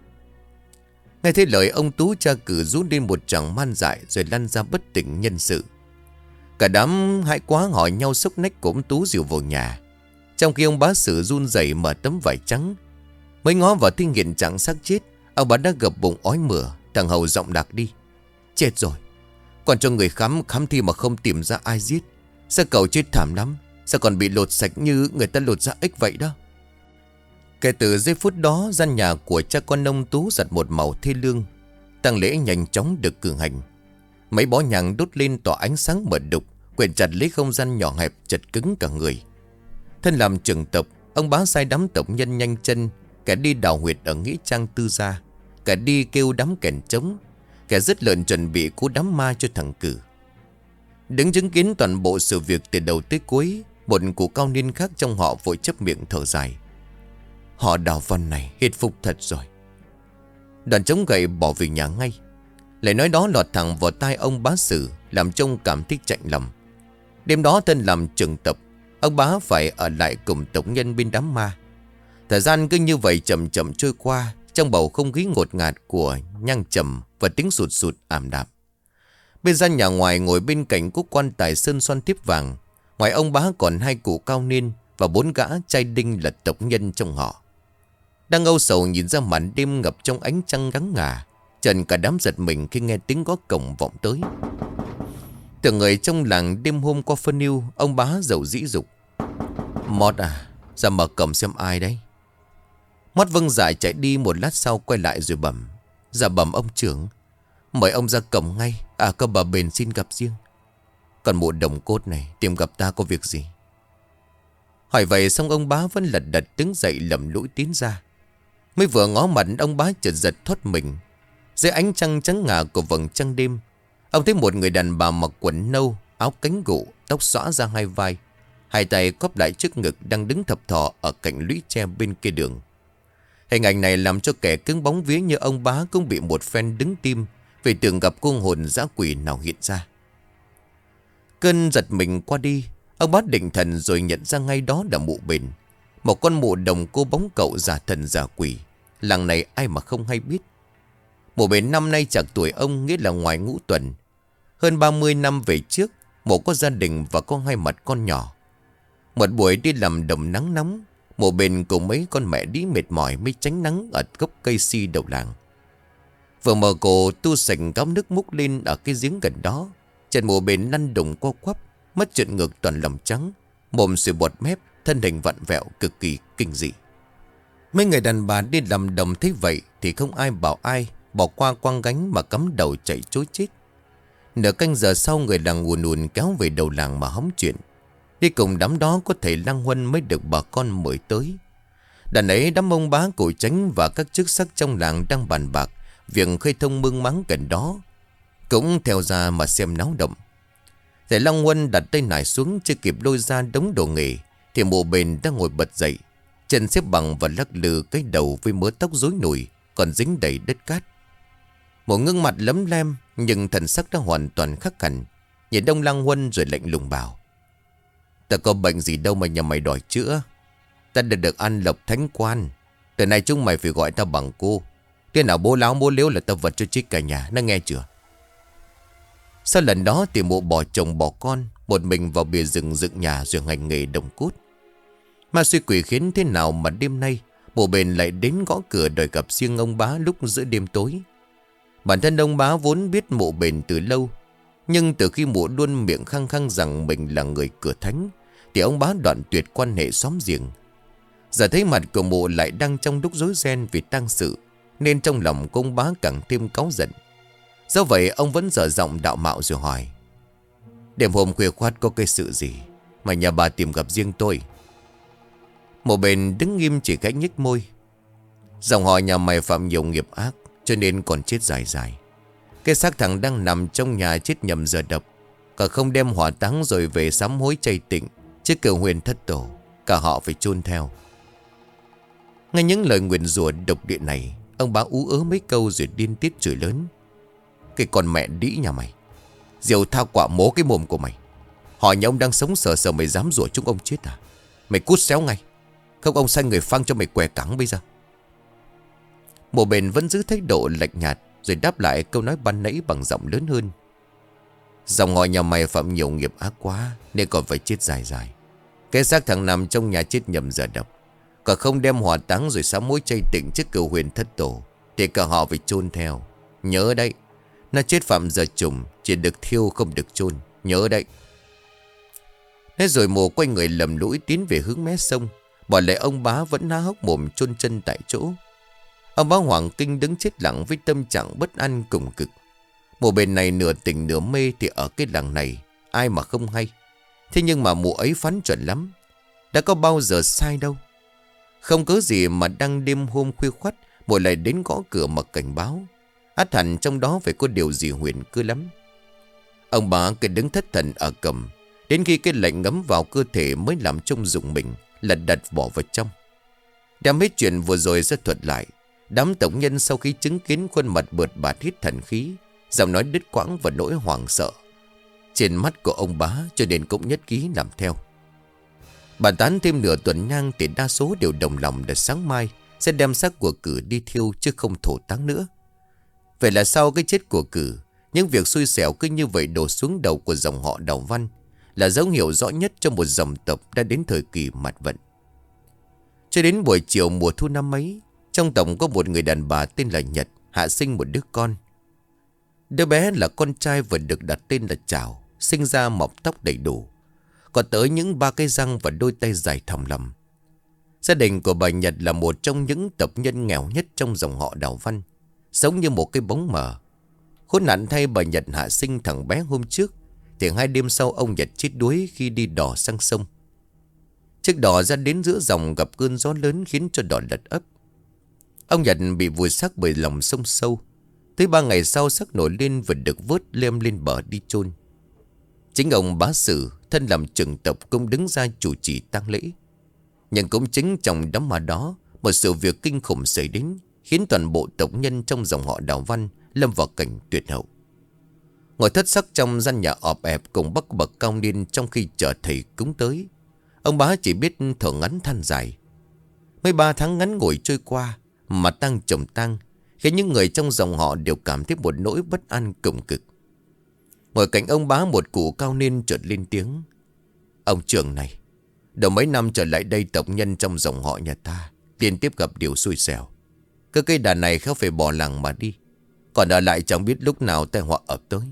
Nghe thấy lời ông Tú cha Cử rút lên một tràng man dại rồi lăn ra bất tỉnh nhân sự. Cả đám hãi quá hỏi nhau xốc nách của ông Tú dìu vào nhà. Trong khi ông bá Sử run rẩy mở tấm vải trắng. Mới ngó vào thiên hiện trạng xác chết, ông bá đã gập bụng ói mửa. Thằng hầu giọng đặc đi. Chết rồi. Còn cho người khám khám thi mà không tìm ra ai giết. Sao cậu chết thảm lắm? Sao còn bị lột sạch như người ta lột da ếch vậy đó? Kể từ giây phút đó, gian nhà của cha con ông Tú giặt một màu thê lương. Tang lễ nhanh chóng được cử hành. Mấy bó nhang đốt lên tỏa ánh sáng mờ đục, quyện chặt lấy không gian nhỏ hẹp chật cứng cả người. Thân làm trưởng tộc, ông bá sai đám tộc nhân nhanh chân, kẻ đi đào huyệt ở nghĩa trang tư gia, kẻ đi kêu đám kèn trống, kẻ dứt lợn chuẩn bị cú đám ma cho thằng Cử. Đứng chứng kiến toàn bộ sự việc từ đầu tới cuối, một cụ cao niên khác trong họ vội chắp miệng thở dài. Họ Đào Văn này hết phục thật rồi. Đoàn chống gậy bỏ về nhà ngay. Lời nói đó lọt thẳng vào tai ông bá Sử, làm trông cảm thích chạnh lòng. Đêm đó thân làm trưởng tộc, ông bá phải ở lại cùng tộc nhân bên đám ma. Thời gian cứ như vậy chậm chậm trôi qua, trong bầu không khí ngột ngạt của nhang trầm và tiếng sụt sụt ảm đạm. Bên gian nhà ngoài ngồi bên cạnh cúc quan tài sơn son thiếp vàng. Ngoài ông bá còn hai cụ cao niên và bốn gã trai đinh là tộc nhân trong họ. Đang âu sầu nhìn ra màn đêm ngập trong ánh trăng ngắn ngà. Trần cả đám giật mình khi nghe tiếng gõ cổng vọng tới. Tưởng người trong làng đêm hôm qua phân yêu, ông bá giàu dĩ dục: Mót à, ra mở cổng xem ai đấy. Mót vâng dạ chạy đi, một lát sau quay lại rồi bẩm: Dạ bẩm ông trưởng, mời ông ra cổng ngay. À, có bà Bền xin gặp riêng. Còn mụ đồng cốt này tìm gặp ta có việc gì? Hỏi vậy xong ông bá vẫn lật đật đứng dậy lầm lũi tiến ra. Mới vừa ngó mặt ông bá chợt giật thoát mình. Dưới ánh trăng trắng ngà của vầng trăng đêm, ông thấy một người đàn bà mặc quần nâu, áo cánh gụ, tóc xõa ra hai vai, hai tay cóp lại trước ngực, đang đứng thập thò ở cạnh lũy tre bên kia đường. Hình ảnh này làm cho kẻ cứng bóng vía như ông bá cũng bị một phen đứng tim, vì tưởng gặp cô hồn dã quỷ nào hiện ra. Cơn giật mình qua đi, ông bá định thần rồi nhận ra ngay đó là mụ Bền, một con mụ đồng cô bóng cậu giả thần giả quỷ. Làng này ai mà không hay biết. Mụ Bền năm nay chạc tuổi ông, nghĩa là ngoài ngũ tuần. Hơn ba mươi năm về trước, mụ có gia đình và có hai mặt con nhỏ. Một buổi đi làm đồng nắng nóng, mụ Bền cùng mấy con mẹ đi mệt mỏi mới tránh nắng ở gốc cây si đầu làng. Vừa mở cổ tu sạch gáo nước múc lên ở cái giếng gần đó. Chân mụ Bền lăn đùng co quắp, mắt trợn ngược toàn lòng trắng, mồm sùi bọt mép, thân hình vặn vẹo cực kỳ kinh dị. Mấy người đàn bà đi làm đồng thấy vậy thì không ai bảo ai, bỏ qua quăng gánh mà cắm đầu chạy trối chết. Nửa canh giờ sau, người làng ùn ùn kéo về đầu làng mà hóng chuyện. Đi cùng đám đó có thầy Lăng Huân mới được bà con mời tới. Đàn ấy đám ông bá cụ Chánh và các chức sắc trong làng đang bàn bạc việc khơi thông mương máng gần đó, cũng theo ra mà xem náo động. Thầy Lăng Huân đặt tay nải xuống, chưa kịp lôi ra đống đồ nghề thì mụ Bền đang ngồi bật dậy, chân xếp bằng và lắc lư cái đầu với mớ tóc rối nùi còn dính đầy đất cát. Một gương mặt lấm lem nhưng thần sắc đã hoàn toàn khác hẳn. Nhìn đông Lăng Huân rồi lạnh lùng bảo: Ta có bệnh gì đâu mà nhà mày đòi chữa. Ta đã được ăn lộc thánh quan. Từ nay chúng mày phải gọi ta bằng cô. Thế nào bố láo bố liếu là ta vật cho chết cả nhà. Nó nghe chưa? Sau lần đó thì mụ bỏ chồng bỏ con, một mình vào bìa rừng dựng nhà rồi hành nghề đồng cốt. Ma suy quỷ khiến thế nào mà đêm nay mụ Bền lại đến gõ cửa đòi gặp riêng ông bá lúc giữa đêm tối. Bản thân ông bá vốn biết mụ Bền từ lâu, nhưng từ khi mụ luôn miệng khăng khăng rằng mình là người cửa thánh thì ông bá đoạn tuyệt quan hệ xóm giềng. Giờ thấy mặt của mụ lại đang trong lúc rối ren vì tang sự, nên trong lòng của ông bá càng thêm cáu giận. Do vậy ông vẫn dở giọng đạo mạo rồi hỏi: Đêm hôm khuya khoát có cái sự gì mà nhà bà tìm gặp riêng tôi? Mụ Bền đứng nghiêm chỉ khẽ nhếch môi: Dòng họ nhà mày phạm nhiều nghiệp ác, cho nên còn chết dài dài. Cái xác thằng đang nằm trong nhà chết nhầm giờ đập, cả không đem hỏa táng rồi về sám hối chay tịnh trước cửu huyền thất tổ, cả họ phải chôn theo. Nghe những lời nguyền rủa độc địa này, ông bá ú ớ mấy câu rồi điên tiết chửi lớn: Cái con mẹ đĩ nhà mày, diều tha quả mố cái mồm của mày. Họ nhà ông đang sống sờ sờ mày dám rủa chúng ông chết à? Mày cút xéo ngay, không ông sai người phang cho mày què cẳng bây giờ. Mụ Bền vẫn giữ thái độ lạnh nhạt rồi đáp lại câu nói ban nãy bằng giọng lớn hơn: Dòng họ nhà mày phạm nhiều nghiệp ác quá nên còn phải chết dài dài. Cái xác thằng nằm trong nhà chết nhầm giờ đập, cả không đem hỏa táng rồi sám hối chay tịnh trước cửu huyền thất tổ thì cả họ phải chôn theo. Nhớ đấy, nó chết phạm giờ trùng, chỉ được thiêu không được chôn. Nhớ đấy. Thế rồi mụ quay người lầm lũi tiến về hướng mé sông, bỏ lại ông bá vẫn há hốc mồm chôn chân tại chỗ. Ông bá Hoàng Kinh đứng chết lặng với tâm trạng bất an cùng cực. Mụ Bền này nửa tỉnh nửa mê thì ở cái làng này ai mà không hay. Thế nhưng mà mụ ấy phán chuẩn lắm, đã có bao giờ sai đâu. Không cớ gì mà đang đêm hôm khuya khoắt mụ lại đến gõ cửa mà cảnh báo. Ắt hẳn trong đó phải có điều gì huyền cơ lắm. Ông bá cứ đứng thất thần ở cầm, đến khi cái lạnh ngấm vào cơ thể mới làm trông rùng mình, lật đật bỏ vào trong. Đem hết chuyện vừa rồi ra thuật lại. Đám tổng nhân sau khi chứng kiến khuôn mặt bợt bạt hít thần khí, giọng nói đứt quãng và nỗi hoảng sợ trên mắt của ông bá, cho nên cũng nhất ký làm theo. Bàn tán thêm nửa tuần nhang thì đa số đều đồng lòng để sáng mai sẽ đem xác của Cử đi thiêu chứ không thổ táng nữa. Vậy là sau cái chết của Cử, những việc xui xẻo cứ như vậy đổ xuống đầu của dòng họ Đào Văn, là dấu hiệu rõ nhất cho một dòng tộc đã đến thời kỳ mạt vận. Cho đến buổi chiều mùa thu năm ấy, Trong tổng có một người đàn bà tên là Nhật, hạ sinh một đứa con. Đứa bé là con trai vừa được đặt tên là Trảo, sinh ra mọc tóc đầy đủ, còn tới những ba cái răng và đôi tay dài thòng lầm. Gia đình của bà Nhật là một trong những tộc nhân nghèo nhất trong dòng họ Đào Văn, sống như một cái bóng mờ. Khốn nạn thay, bà Nhật hạ sinh thằng bé hôm trước thì hai đêm sau ông Nhật chết đuối khi đi đò sang sông. Chiếc đò ra đến giữa dòng gặp cơn gió lớn khiến cho đò lật ấp. Ông Nhật bị vùi xác bởi lòng sông sâu. Tới ba ngày sau xác nổi lên và được vớt lem lên bờ đi chôn. Chính ông bá sử thân làm trưởng tộc cũng đứng ra chủ trì tang lễ. Nhưng cũng chính trong đám ma đó, một sự việc kinh khủng xảy đến, khiến toàn bộ tộc nhân trong dòng họ Đào Văn lâm vào cảnh tuyệt hậu. Ngồi thất sắc trong gian nhà ọp ẹp cùng bắc bậc cao niên trong khi chờ thầy cúng tới, ông bá chỉ biết thở ngắn than dài. Mấy ba tháng ngắn ngủi trôi qua mà tang chồng tang, khiến những người trong dòng họ đều cảm thấy một nỗi bất an cùng cực. Ngồi cạnh ông bá, một cụ cao niên chợt lên tiếng: "Ông trưởng này, đầu mấy năm trở lại đây tộc nhân trong dòng họ nhà ta liên tiếp gặp điều xui xẻo. Cứ cây đàn này không phải bỏ làng mà đi, còn ở lại chẳng biết lúc nào tai họa ập tới."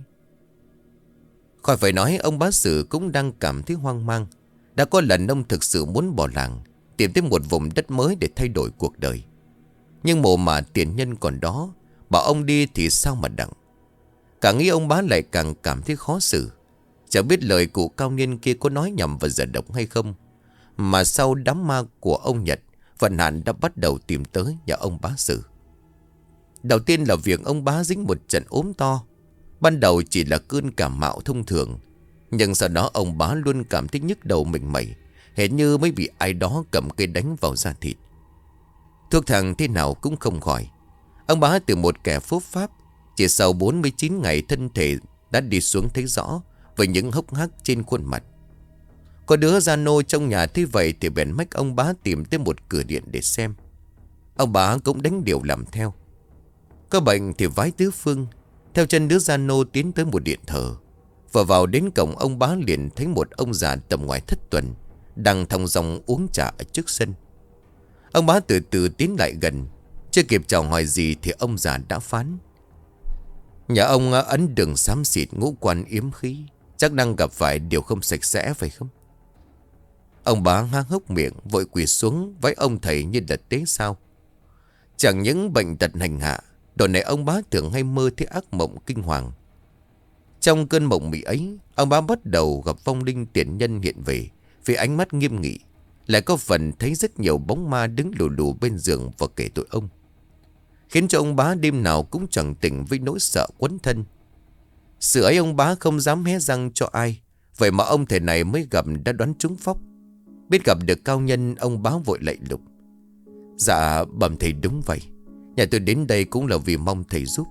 Khỏi phải nói, ông bá sử cũng đang cảm thấy hoang mang. Đã có lần ông thực sự muốn bỏ làng, tìm tới một vùng đất mới để thay đổi cuộc đời. Nhưng mồ mà tiền nhân còn đó, bảo ông đi thì sao mà đặng. Càng nghĩ ông bá lại càng cảm thấy khó xử. Chẳng biết lời cụ cao niên kia có nói nhầm và giật động hay không, mà sau đám ma của ông Nhật, vận hạn đã bắt đầu tìm tới nhà ông bá sử. Đầu tiên là việc ông bá dính một trận ốm to. Ban đầu chỉ là cơn cảm mạo thông thường, nhưng sau đó ông bá luôn cảm thấy nhức đầu mình mẩy, hệt như mới bị ai đó cầm cây đánh vào da thịt. Thuốc thang thế nào cũng không khỏi. Ông bá từ một kẻ phốp pháp, chỉ sau bốn mươi chín ngày thân thể đã đi xuống thấy rõ, với những hốc hác trên khuôn mặt. Có đứa gia nô trong nhà thấy vậy thì bèn mách ông bá tìm tới một cửa điện để xem. Ông bá cũng đánh điều làm theo. Có bệnh thì vái tứ phương, theo chân đứa gia nô tiến tới một điện thờ. Vừa vào đến cổng, ông bá liền thấy một ông già tầm ngoài thất tuần đang thong dong uống trà ở trước sân. Ông bá từ từ tiến lại gần, chưa kịp chào hỏi gì thì ông già đã phán: "Nhà ông ấn đường xám xịt, ngũ quan yếm khí, chắc đang gặp phải điều không sạch sẽ phải không?" Ông bá há hốc miệng, vội quỳ xuống với ông thầy như là tế sao. Chẳng những bệnh tật hành hạ, đợt này ông bá thường hay mơ thấy ác mộng kinh hoàng. Trong cơn mộng mị ấy, ông bá bắt đầu gặp vong linh tiền nhân hiện về, vì ánh mắt nghiêm nghị, lại có phần thấy rất nhiều bóng ma đứng lù lù bên giường và kể tội ông, khiến cho ông bá đêm nào cũng chẳng tỉnh với nỗi sợ quấn thân. Sự ấy ông bá không dám hé răng cho ai, vậy mà ông thầy này mới gặp đã đoán trúng phóc. Biết gặp được cao nhân, ông bá vội lạy lục: "Dạ bẩm thầy đúng vậy, nhà tôi đến đây cũng là vì mong thầy giúp."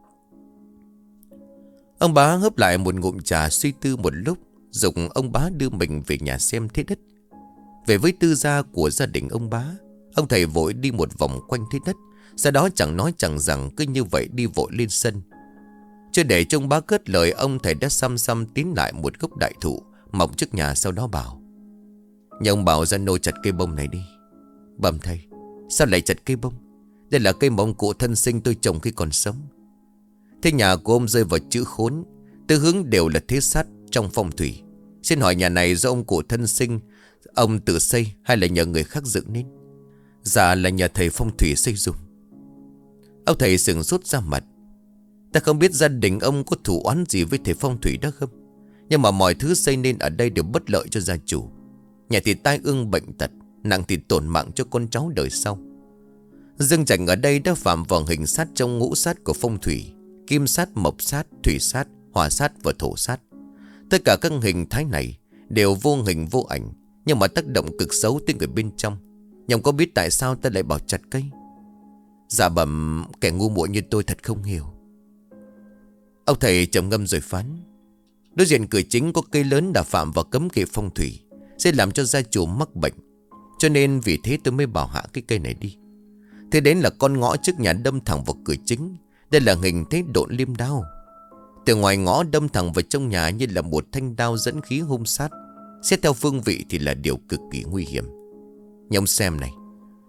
Ông bá hớp lại một ngụm trà, suy tư một lúc, dục ông bá đưa mình về nhà xem thế đất. Về với tư gia của gia đình ông bá, ông thầy vội đi một vòng quanh thế đất, sau đó chẳng nói chẳng rằng cứ như vậy đi vội lên sân. Chưa để cho ông bá cất lời, ông thầy đã xăm xăm tiến lại một gốc đại thụ mọc trước nhà, sau đó bảo: "Nhà ông bảo gia nô chặt cây bông này đi." "Bẩm thầy, sao lại chặt cây bông? Đây là cây mông cụ thân sinh tôi trồng khi còn sống." "Thế nhà của ông rơi vào chữ khốn, tứ hướng đều là thế sát trong phong thủy. Xin hỏi nhà này do ông cụ thân sinh ông tự xây hay là nhờ người khác dựng nên?" "Dạ là nhờ thầy phong thủy xây dùng." Ông thầy sừng sốt ra mặt: "Ta không biết gia đình ông có thủ oán gì với thầy phong thủy đó không, nhưng mà mọi thứ xây nên ở đây đều bất lợi cho gia chủ. Nhà thì tai ương bệnh tật, nặng thì tổn mạng cho con cháu đời sau. Dương Trạch ở đây đã phạm vào hình sát trong ngũ sát của phong thủy: kim sát, mộc sát, thủy sát, hỏa sát và thổ sát. Tất cả các hình thái này đều vô hình vô ảnh, nhưng mà tác động cực xấu tới người bên trong. Nhưng có biết tại sao ta lại bảo chặt cây?" "Dạ bẩm, kẻ ngu muội như tôi thật không hiểu." Ông thầy trầm ngâm rồi phán: "Đối diện cửa chính có cây lớn đã phạm vào cấm kỵ phong thủy, sẽ làm cho gia chủ mắc bệnh. Cho nên vì thế tôi mới bảo hạ cái cây này đi. Thế đến là con ngõ trước nhà đâm thẳng vào cửa chính. Đây là hình thế độn liêm đao. Từ ngoài ngõ đâm thẳng vào trong nhà như là một thanh đao dẫn khí hung sát. Xét theo phương vị thì là điều cực kỳ nguy hiểm. Nhưng ông xem này,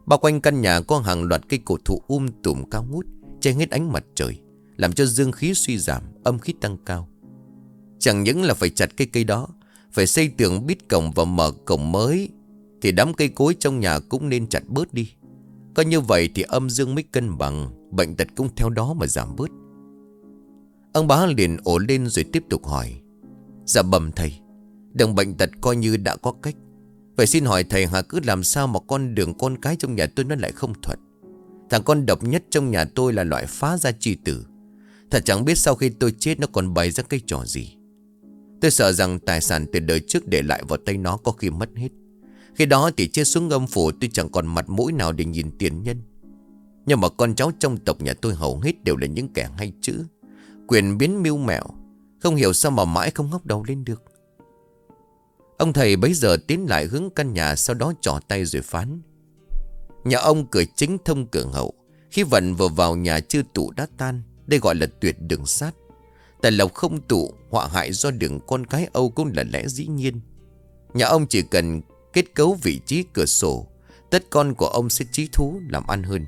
Bao quanh căn nhà có hàng loạt cây cổ thụ um tùm cao ngút, che hết ánh mặt trời, làm cho dương khí suy giảm, âm khí tăng cao. Chẳng những là phải chặt cây cây đó, phải xây tường bít cổng và mở cổng mới, thì đám cây cối trong nhà cũng nên chặt bớt đi. Có như vậy thì âm dương mới cân bằng, bệnh tật cũng theo đó mà giảm bớt. Ông Bá liền ổ lên rồi tiếp tục hỏi: Dạ bẩm thầy, đừng bệnh tật coi như đã có cách. Vậy xin hỏi thầy hả, cứ làm sao mà con đường con cái trong nhà tôi nó lại không thuận? Thằng con độc nhất trong nhà tôi là loại phá gia chi tử. Thật chẳng biết sau khi tôi chết nó còn bày ra cái trò gì. Tôi sợ rằng tài sản từ đời trước để lại vào tay nó có khi mất hết. Khi đó thì chết xuống âm phủ tôi chẳng còn mặt mũi nào để nhìn tiền nhân. Nhưng mà con cháu trong tộc nhà tôi hầu hết đều là những kẻ hay chữ, quyền biến mưu mẹo, không hiểu sao mà mãi không ngóc đầu lên được. Ông thầy bấy giờ tiến lại hướng căn nhà, sau đó trỏ tay rồi phán: Nhà ông cửa chính thông cửa hậu, khi vận vừa vào nhà chưa tụ đã tan. Đây gọi là tuyệt đường sát. Tài lộc không tụ, họa hại do đường con cái Âu cũng là lẽ dĩ nhiên. Nhà ông chỉ cần kết cấu vị trí cửa sổ, tất con của ông sẽ chí thú làm ăn hơn.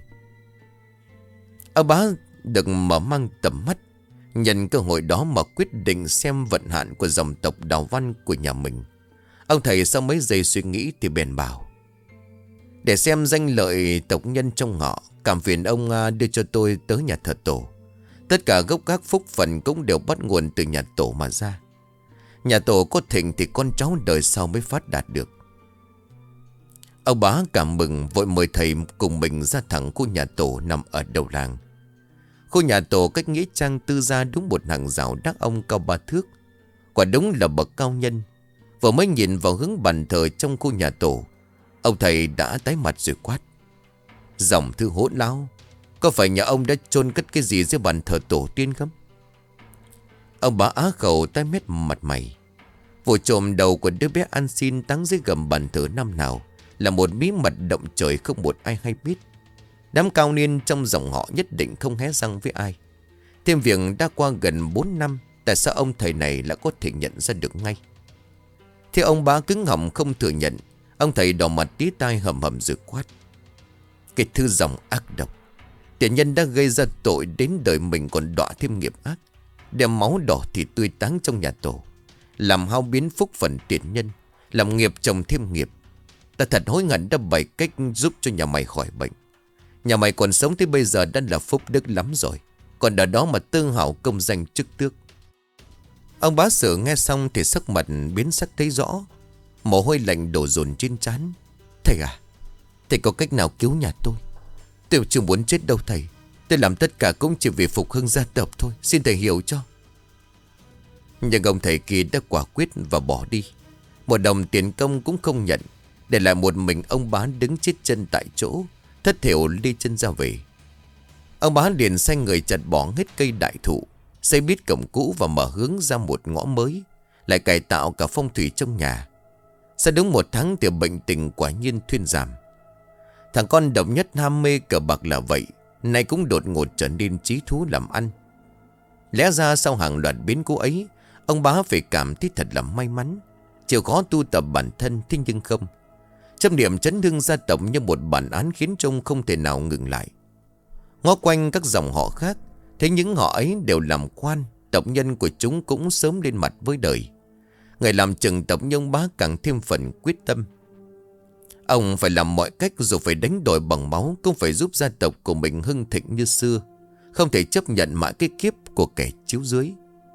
Ông Bá được mở mang tầm mắt, nhân cơ hội đó mà quyết định xem vận hạn của dòng tộc Đào Văn của nhà mình. Ông thầy sau mấy giây suy nghĩ thì bèn bảo: Để xem danh lợi tộc nhân trong họ, cảm phiền ông đưa cho tôi tới nhà thờ tổ. Tất cả gốc gác phúc phần cũng đều bắt nguồn từ nhà tổ mà ra. Nhà tổ có thịnh thì con cháu đời sau mới phát đạt được. Ông Bá cảm mừng vội mời thầy cùng mình ra thẳng khu nhà tổ nằm ở đầu làng. Khu nhà tổ cách nghĩa trang Tư Gia đúng một hàng rào đác ông cao ba thước. Quả đúng là bậc cao nhân. Vừa mới nhìn vào hướng bàn thờ trong khu nhà tổ, ông thầy đã tái mặt rồi quát: Dòng thư hỗn láo, có phải nhà ông đã chôn cất cái gì dưới bàn thờ tổ tiên không? Ông Bá á khẩu tái mét mặt mày. Vụ trộm đầu của đứa bé ăn xin táng dưới gầm bàn thờ năm nào là một bí mật động trời không một ai hay biết. Đám cao niên trong dòng họ nhất định không hé răng với ai. Thêm việc đã qua gần bốn năm, tại sao ông thầy này lại có thể nhận ra được ngay? Thế ông Bá cứng họng không thừa nhận. Ông thầy đỏ mặt tí tai hầm hầm rồi quát: Cái thư dòng ác độc, tiền nhân đã gây ra tội đến đời mình còn đọa thêm nghiệp ác, đem máu đỏ thì tươi táng trong nhà tổ, làm hao biến phúc phần tiền nhân, làm nghiệp chồng thêm nghiệp. Ta thật hối hận đã bày cách giúp cho nhà mày khỏi bệnh. Nhà mày còn sống tới bây giờ đã là phúc đức lắm rồi, còn ở đó mà tương hảo công danh chức tước. Ông Bá Sử nghe xong thì sắc mặt biến sắc thấy rõ, mồ hôi lạnh đổ dồn trên trán. Thầy à, thầy có cách nào cứu nhà tôi? Tôi chưa muốn chết đâu thầy. Tôi làm tất cả cũng chỉ vì phục hưng gia tộc thôi, xin thầy hiểu cho. Nhưng ông thầy kia đã quả quyết và bỏ đi. Một đồng tiền công cũng không nhận, để lại một mình ông Bá đứng chết chân tại chỗ, thất thểu đi chân ra về. Ông Bá liền sai người chặt bỏ hết cây đại thụ, xây bít cổng cũ và mở hướng ra một ngõ mới, lại cải tạo cả phong thủy trong nhà. Sau đúng một tháng thì bệnh tình quả nhiên thuyên giảm. Thằng con độc nhất ham mê cờ bạc là vậy, nay cũng đột ngột trở nên chí thú làm ăn. Lẽ ra sau hàng loạt biến cố ấy, ông Bá phải cảm thấy thật là may mắn, chịu khó tu tập bản thân. Thế nhưng không, chấp niệm chấn hưng gia tộc như một bản án khiến trông không thể nào ngừng lại. Ngó quanh các dòng họ khác, thế những họ ấy đều làm quan, tộc nhân của chúng cũng sớm lên mặt với đời. Người làm trưởng tộc như ông Bá càng thêm phần quyết tâm. Ông phải làm mọi cách, dù phải đánh đổi bằng máu, cũng phải giúp gia tộc của mình hưng thịnh như xưa, không thể chấp nhận mãi cái kiếp của kẻ chiếu dưới.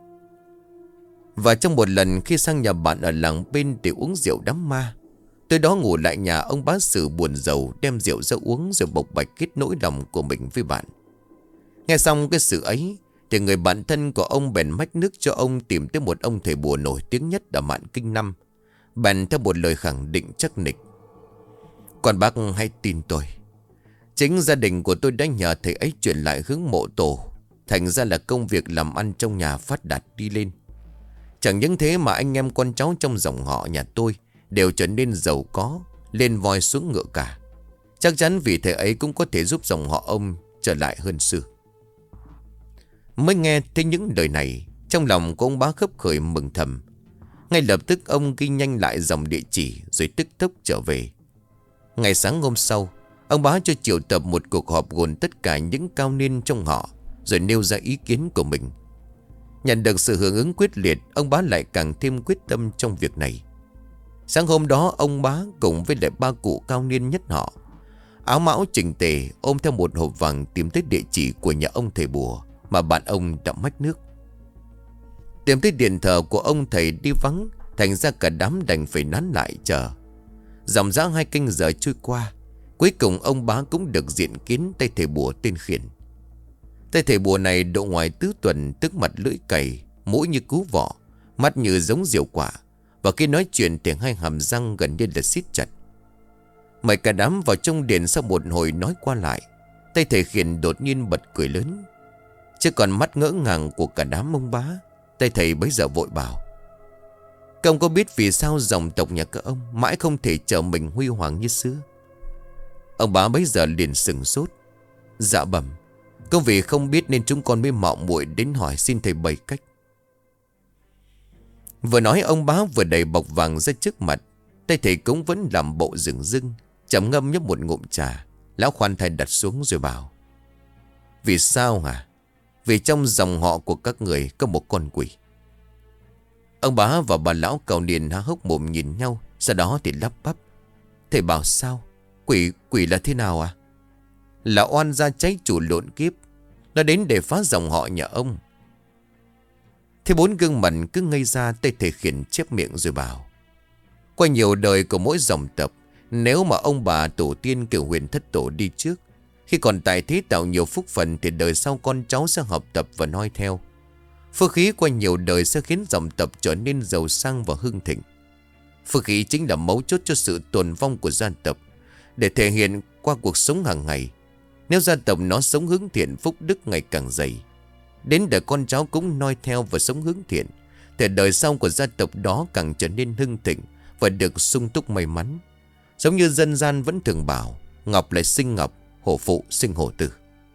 Và trong một lần khi sang nhà bạn ở làng bên để uống rượu đám ma, tới đó ngủ lại nhà ông Bá Sử buồn rầu, đem rượu ra uống rồi bộc bạch kết nỗi lòng của mình với bạn. Nghe xong cái sự ấy thì người bạn thân của ông bèn mách nước cho ông tìm tới một ông thầy bùa nổi tiếng nhất ở Mạn Kinh Năm. Bèn theo một lời khẳng định chắc nịch: Còn bác hãy tin tôi, chính gia đình của tôi đã nhờ thầy ấy chuyển lại hướng mộ tổ, thành ra là công việc làm ăn trong nhà phát đạt đi lên. Chẳng những thế mà anh em con cháu trong dòng họ nhà tôi đều trở nên giàu có, lên voi xuống ngựa cả. Chắc chắn vì thầy ấy cũng có thể giúp dòng họ ông trở lại hơn xưa. Mới nghe thấy những lời này, trong lòng của ông Bá khấp khởi mừng thầm. Ngay lập tức ông ghi nhanh lại dòng địa chỉ rồi tức tốc trở về. Ngày sáng hôm sau, Ông bá cho triệu tập một cuộc họp gồm tất cả những cao niên trong họ, rồi nêu ra ý kiến của mình. Nhận được sự hưởng ứng quyết liệt, ông bá lại càng thêm quyết tâm trong việc này. Sáng hôm đó, ông bá cùng với lại ba cụ cao niên nhất họ, áo mão chỉnh tề, ôm theo một hộp vàng tìm tới địa chỉ của nhà ông thầy bùa mà bạn ông đã mách nước. Tìm tới điện thờ của ông thầy đi vắng, thành ra cả đám đành phải nán lại chờ. Dòng dã hai canh giờ trôi qua, cuối cùng ông bá cũng được diện kiến tay thầy bùa tên Khiển. Tay thầy bùa này độ ngoài tứ tuần, tức mặt lưỡi cày, mũi như cú vọ, mắt như giống diều quả, và khi nói chuyện thì hai hàm răng gần như là siết chặt. Mời cả đám vào trong điện. Sau một hồi nói qua lại, tay thầy Khiển đột nhiên bật cười lớn. Chứ còn mắt ngỡ ngàng của cả đám ông bá, tay thầy bấy giờ vội bảo: "Các ông có biết vì sao dòng tộc nhà các ông mãi không thể trở mình huy hoàng như xưa?" Ông bá bấy giờ liền sừng sốt. "Dạ bẩm, công vì không biết nên chúng con mới mạo muội đến hỏi xin thầy bày cách." Vừa nói ông bá vừa đẩy bọc vàng ra trước mặt. Tay thầy cũng vẫn làm bộ rừng rưng, trầm ngâm nhấp một ngụm trà. Lão khoan thai đặt xuống rồi bảo: "Vì sao hả? Vì trong dòng họ của các người có một con quỷ." Ông bá và bà lão cao niên há hốc mồm nhìn nhau, sau đó thì lắp bắp: "Thầy bảo sao? Quỷ, quỷ là thế nào à?" "Là oan gia cháy chủ lộn kiếp, nó đến để phá dòng họ nhà ông." Thế bốn gương mặt cứ ngây ra. Tay thầy Khiển chép miệng rồi bảo: "Qua nhiều đời của mỗi dòng tộc, nếu mà ông bà tổ tiên Cửu Huyền Thất Tổ đi trước, khi còn tại thế tạo nhiều phúc phần, thì đời sau con cháu sẽ học tập và noi theo. Phước khí qua nhiều đời sẽ khiến dòng tộc trở nên giàu sang và hưng thịnh. Phước khí chính là mấu chốt cho sự tồn vong của gia tộc, để thể hiện qua cuộc sống hàng ngày. Nếu gia tộc nó sống hướng thiện, phúc đức ngày càng dày, đến đời con cháu cũng noi theo và sống hướng thiện, thì đời sau của gia tộc đó càng trở nên hưng thịnh và được sung túc may mắn. Giống như dân gian vẫn thường bảo, ngọc lại sinh ngọc, hổ phụ sinh hổ tử."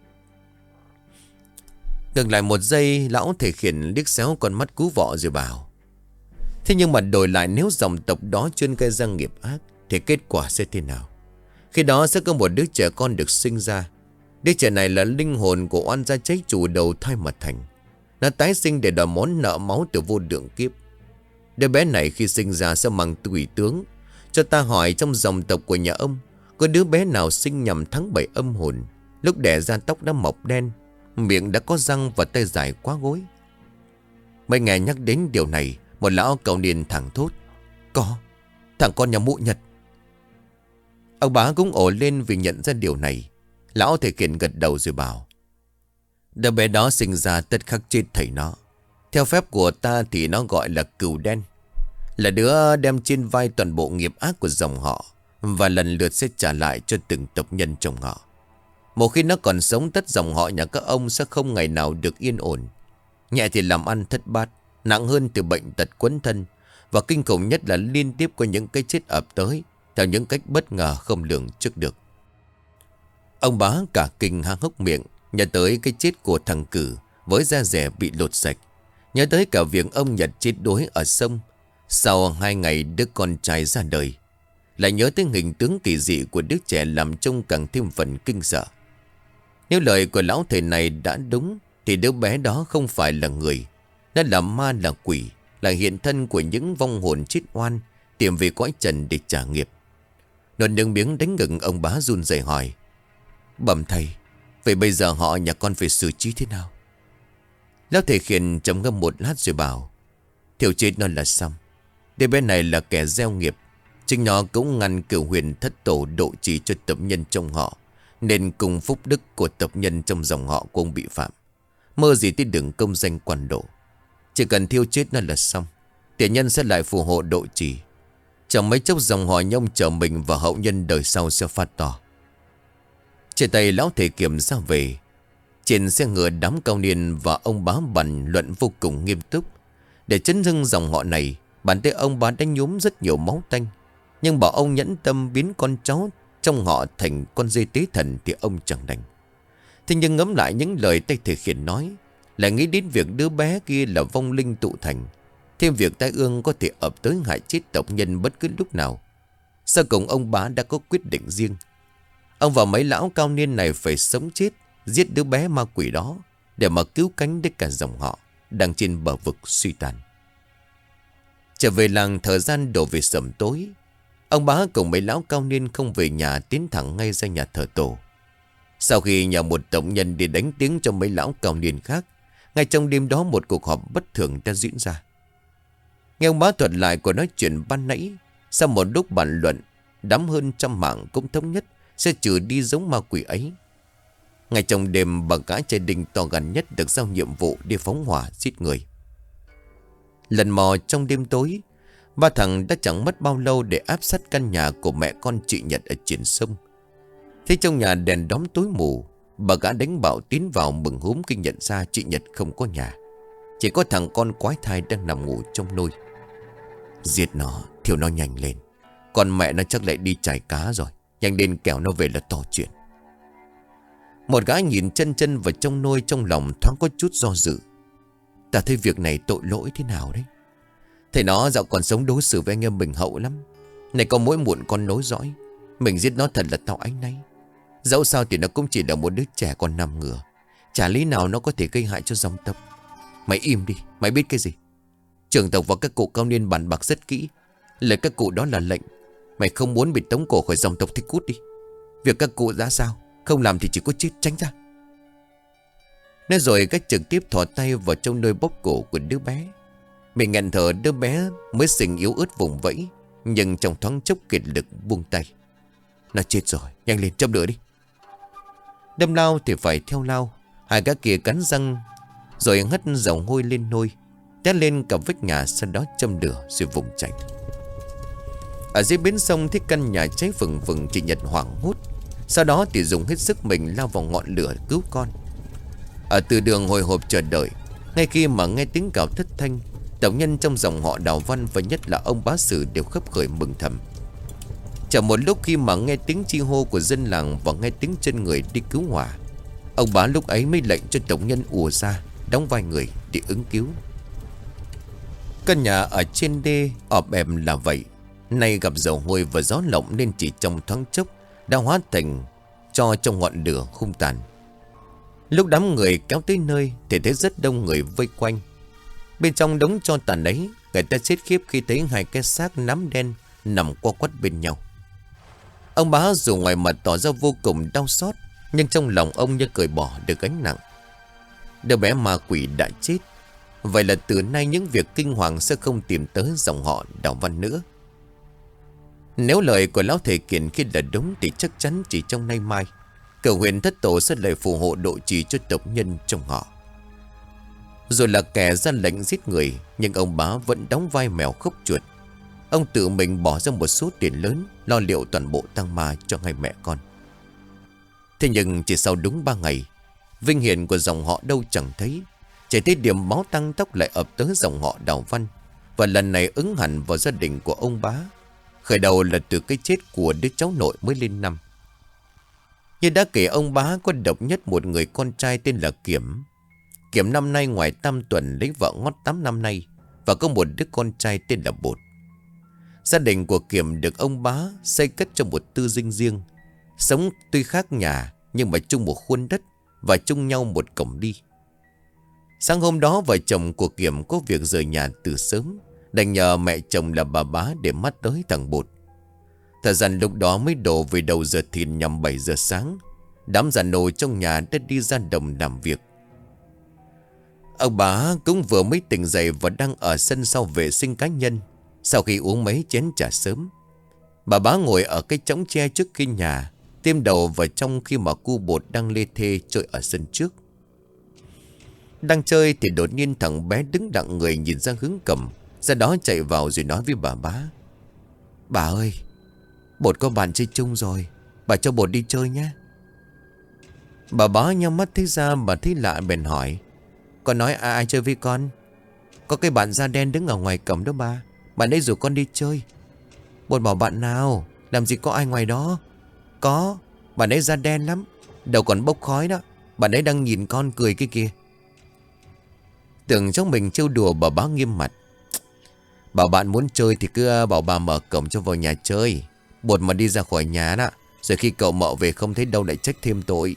Ngừng lại một giây, lão thầy Khiển liếc xéo con mắt cú vọ rồi bảo: "Thế nhưng mà đổi lại, nếu dòng tộc đó chuyên gây ra nghiệp ác, thì kết quả sẽ thế nào? Khi đó sẽ có một đứa trẻ con được sinh ra. Đứa trẻ này là linh hồn của oan gia cháy chủ đầu thai mà thành. Nó tái sinh để đòi món nợ máu từ vô lượng kiếp. Đứa bé này khi sinh ra sẽ mang tùy tướng. Cho ta hỏi, trong dòng tộc của nhà ông, có đứa bé nào sinh nhằm tháng bảy âm hồn, lúc đẻ ra tóc đã mọc đen, miệng đã có răng và tay dài quá gối?" Mấy nghe nhắc đến điều này, một lão cao niên thẳng thốt: "Có, thằng con nhà mụ Nhật." Ông bá cũng ồ lên vì nhận ra điều này. Lão thầy Khiển gật đầu rồi bảo: "Đứa bé đó sinh ra tất khắc chết thầy nó. Theo phép của ta thì nó gọi là cừu đen, là đứa đem trên vai toàn bộ nghiệp ác của dòng họ, và lần lượt sẽ trả lại cho từng tộc nhân trong họ. Một khi nó còn sống, tất dòng họ nhà các ông sẽ không ngày nào được yên ổn. Nhẹ thì làm ăn thất bát, nặng hơn từ bệnh tật quấn thân, và kinh khủng nhất là liên tiếp có những cái chết ập tới theo những cách bất ngờ không lường trước được." Ông bá cả kinh há hốc miệng, nhớ tới cái chết của thằng Cử với da rẻ bị lột sạch, nhớ tới cả việc ông Nhật chết đuối ở sông sau hai ngày đứa con trai ra đời, lại nhớ tới hình tướng kỳ dị của đứa trẻ, làm trông càng thêm phần kinh sợ. Nếu lời của lão thầy này đã đúng, thì đứa bé đó không phải là người, nó là ma, là quỷ, là hiện thân của những vong hồn chết oan tìm về cõi trần để trả nghiệp. Nốt nước miếng đánh ngừng, ông bá run rẩy hỏi: "Bẩm thầy, vậy bây giờ họ nhà con phải xử trí thế nào?" Lão thầy Khiển trầm ngâm một lát rồi bảo: "Thiểu chết nó là xong. Đứa bé này là kẻ gieo nghiệp, chính nó cũng ngăn Cửu Huyền Thất Tổ độ trì cho tộc nhân trong họ, nên cùng phúc đức của tộc nhân trong dòng họ cũng bị phạm. Mơ gì tới đường công danh quan độ. Chỉ cần thiêu chết nó là xong, tiền nhân sẽ lại phù hộ độ trì. Chẳng mấy chốc dòng họ nhông trở mình, và hậu nhân đời sau sẽ phát to." Trên tay lão thầy kiểm ra về. Trên xe ngựa, đám cao niên và ông bá bàn luận vô cùng nghiêm túc. Để chấn hưng dòng họ này, bàn tay ông bá đã nhuốm rất nhiều máu tanh, nhưng bảo ông nhẫn tâm biến con cháu trong họ thành con dê tế thần thì ông chẳng đành. Thế nhưng ngẫm lại những lời tay thầy Khiển nói, lại nghĩ đến việc đứa bé kia là vong linh tụ thành, thêm việc tai ương có thể ập tới hại chết tộc nhân bất cứ lúc nào. Sau cùng ông bá đã có quyết định riêng. Ông và mấy lão cao niên này phải sống chết giết đứa bé ma quỷ đó để mà cứu cánh đến cả dòng họ đang trên bờ vực suy tàn. Trở về làng, thời gian đổ về sẩm tối. Ông Bá cùng mấy lão cao niên không về nhà, tiến thẳng ngay ra nhà thờ tổ. Sau khi nhờ một tổng nhân đi đánh tiếng cho mấy lão cao niên khác, ngay trong đêm đó một cuộc họp bất thường đã diễn ra. Nghe ông Bá thuật lại của nói chuyện ban nãy, sau một lúc bàn luận, đám hơn trăm mạng cũng thống nhất sẽ trừ đi giống ma quỷ ấy. Ngay trong đêm, bà gái trai Đinh to gan nhất được giao nhiệm vụ đi phóng hỏa giết người. Lần mò trong đêm tối, ba thằng đã chẳng mất bao lâu để áp sát căn nhà của mẹ con chị Nhật ở trên sông. Thế trong nhà đèn đóm tối mù, bà gã đánh bạo tiến vào mừng húm khi nhận ra chị Nhật không có nhà. Chỉ có thằng con quái thai đang nằm ngủ trong nôi. Giết nó, thiêu nó nhanh lên. Còn mẹ nó chắc lại đi chải cá rồi. Nhanh lên kẻo nó về là to chuyện. Một gã nhìn chân chân vào trong nôi, trong lòng thoáng có chút do dự. Ta thấy việc này tội lỗi thế nào đấy. Thầy nó dạo còn sống đối xử với anh em mình hậu lắm. Này có mỗi muộn con nối dõi, mình giết nó thật là tao áy náy. Dẫu sao thì nó cũng chỉ là một đứa trẻ còn nằm ngửa. Chả lý nào nó có thể gây hại cho dòng tộc. Mày im đi, mày biết cái gì? Trưởng tộc và các cụ cao niên bàn bạc rất kỹ. Lời các cụ đó là lệnh. Mày không muốn bị tống cổ khỏi dòng tộc thì cút đi. Việc các cụ ra sao, không làm thì chỉ có chết, tránh ra. Nói rồi cách trực tiếp thò tay vào trong nơi bóp cổ của đứa bé. Mình nghẹn thở, đứa bé mới sinh yếu ớt vùng vẫy, nhưng trong thoáng chốc kiệt lực buông tay. Nó chết rồi, nhanh lên châm lửa đi. Đâm lao thì phải theo lao. Hai gã kia cắn răng rồi hất dầu hôi lên nôi, té lên cả vách nhà, sau đó châm lửa rồi vùng chạy. Ở dưới bến sông thấy căn nhà cháy phừng phừng, chị Nhật hoảng hốt. Sau đó thì dùng hết sức mình lao vào ngọn lửa cứu con. Ở từ đường hồi hộp chờ đợi, ngay khi mà nghe tiếng cào thất thanh, tổng nhân trong dòng họ Đào Văn và nhất là ông bá Sử đều khấp khởi mừng thầm. Chờ một lúc khi mà nghe tiếng chi hô của dân làng và nghe tiếng chân người đi cứu hỏa, ông bá lúc ấy mới lệnh cho tổng nhân ùa ra đóng vai người để ứng cứu. Căn nhà ở trên đê ọp ẹp là vậy, nay gặp dầu hôi và gió lộng nên chỉ trong thoáng chốc đã hóa thành cho trong ngọn lửa hung tàn. Lúc đám người kéo tới nơi thì thấy rất đông người vây quanh. Bên trong đống tro tàn ấy, người ta chết khiếp khi thấy hai cái xác nám đen nằm co quắp bên nhau. Ông bá dù ngoài mặt tỏ ra vô cùng đau xót, nhưng trong lòng ông như cởi bỏ được gánh nặng. Đứa bé ma quỷ đã chết. Vậy là từ nay những việc kinh hoàng sẽ không tìm tới dòng họ Đào Văn nữa. Nếu lời của lão thầy Kiền khi là đúng thì chắc chắn chỉ trong nay mai, cửu huyền thất tổ sẽ lời phù hộ độ trì cho tộc nhân trong họ. Rồi là kẻ ra lệnh giết người, nhưng ông bá vẫn đóng vai mèo khóc chuột. Ông tự mình bỏ ra một số tiền lớn lo liệu toàn bộ tang ma cho hai mẹ con. Thế nhưng chỉ sau đúng ba ngày, vinh hiển của dòng họ đâu chẳng thấy. Chỉ thấy điểm máu tăng tốc lại ập tới dòng họ Đào Văn, và lần này ứng hẳn vào gia đình của ông bá. Khởi đầu là từ cái chết của đứa cháu nội mới lên năm. Như đã kể, ông bá có độc nhất một người con trai tên là Kiểm. Kiểm năm nay ngoài tam tuần lấy vợ ngót tám năm nay, và có một đứa con trai tên là Bột. Gia đình của Kiểm được ông bá xây cất trong một tư dinh riêng. Sống tuy khác nhà nhưng mà chung một khuôn đất và chung nhau một cổng đi. Sáng hôm đó vợ chồng của Kiểm có việc rời nhà từ sớm, đành nhờ mẹ chồng là bà Bá để mắt tới thằng Bột. Thời gian lúc đó mới đổ về đầu giờ thìn nhằm bảy giờ sáng. Đám già nô trong nhà đã đi ra đồng làm việc. Ông Bá cũng vừa mới tỉnh dậy và đang ở sân sau vệ sinh cá nhân. Sau khi uống mấy chén trà sớm, bà Bá ngồi ở cái chõng tre trước khi nhà, tiêm đầu vào trong khi mà cu Bột đang lê thê chơi ở sân trước. Đang chơi thì đột nhiên thằng bé đứng đặng người nhìn ra hướng cầm, ra đó chạy vào rồi nói với bà Bá: "Bà ơi, Bột có bạn chơi chung rồi, bà cho Bột đi chơi nhé." Bà Bá nhắm mắt thấy ra, bà thấy lạ bèn hỏi: "Con nói ai, ai chơi với con?" "Có cái bạn da đen đứng ở ngoài cổng đó bà, bạn ấy rủ con đi chơi." Bột bảo: "Bạn nào? Làm gì có ai ngoài đó?" "Có, bạn ấy da đen lắm, đầu còn bốc khói đó, bạn ấy đang nhìn con cười kia kìa." Tưởng trong mình trêu đùa, bà Bá nghiêm mặt: "Bảo bạn muốn chơi thì cứ bảo bà mở cổng cho vào nhà chơi. Bột mà đi ra khỏi nhà đó, Rồi khi cậu mợ về không thấy đâu lại trách thêm tội.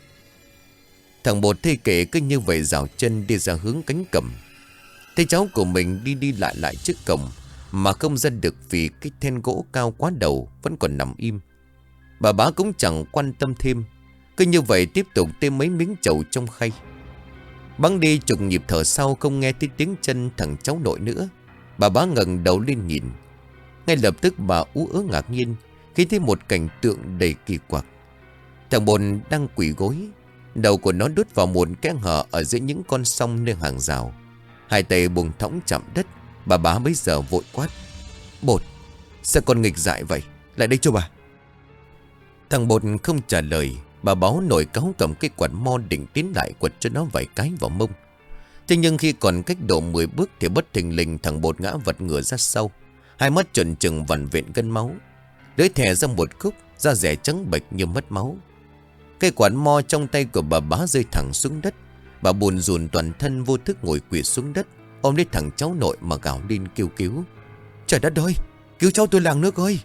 Thằng Bột thê kể cứ như vậy rào chân đi ra hướng cánh cẩm. Thấy cháu của mình đi đi lại lại trước cổng mà không ra được vì cái then gỗ cao quá đầu vẫn còn nằm im. Bà bá cũng chẳng quan tâm thêm, cứ như vậy tiếp tục thêm mấy miếng trầu trong khay. Bắn đi chục nhịp thở sau không nghe thấy tiếng chân thằng cháu nội nữa. Bà bá ngẩng đầu lên nhìn. Ngay lập tức bà ú ớ ngạc nhiên khi thấy một cảnh tượng đầy kỳ quặc. Thằng Bồn đang quỳ gối, đầu của nó đút vào một kẽ hở ở giữa những con song nơi hàng rào. Hai tay buông thõng chạm đất. Bà bá bấy giờ vội quát: Bột, sao con nghịch dại vậy? Lại đây cho bà. Thằng Bột không trả lời. Bà báo nổi cáu cầm cái quạt mo định tiến lại quật cho nó vài cái vào mông. Thế nhưng khi còn cách độ mười bước thì bất thình lình thằng Bột ngã vật ngửa ra sau. Hai mắt trần trừng vằn vện gân máu, lưỡi thè ra một khúc, da rẻ trắng bệch như mất máu. Cây quạt mo trong tay của bà bá rơi thẳng xuống đất. Bà buồn rùn toàn thân vô thức ngồi quỳ xuống đất, ôm lấy thằng cháu nội mà gào lên kêu cứu: Trời đất ơi, cứu cháu tôi làng nước ơi!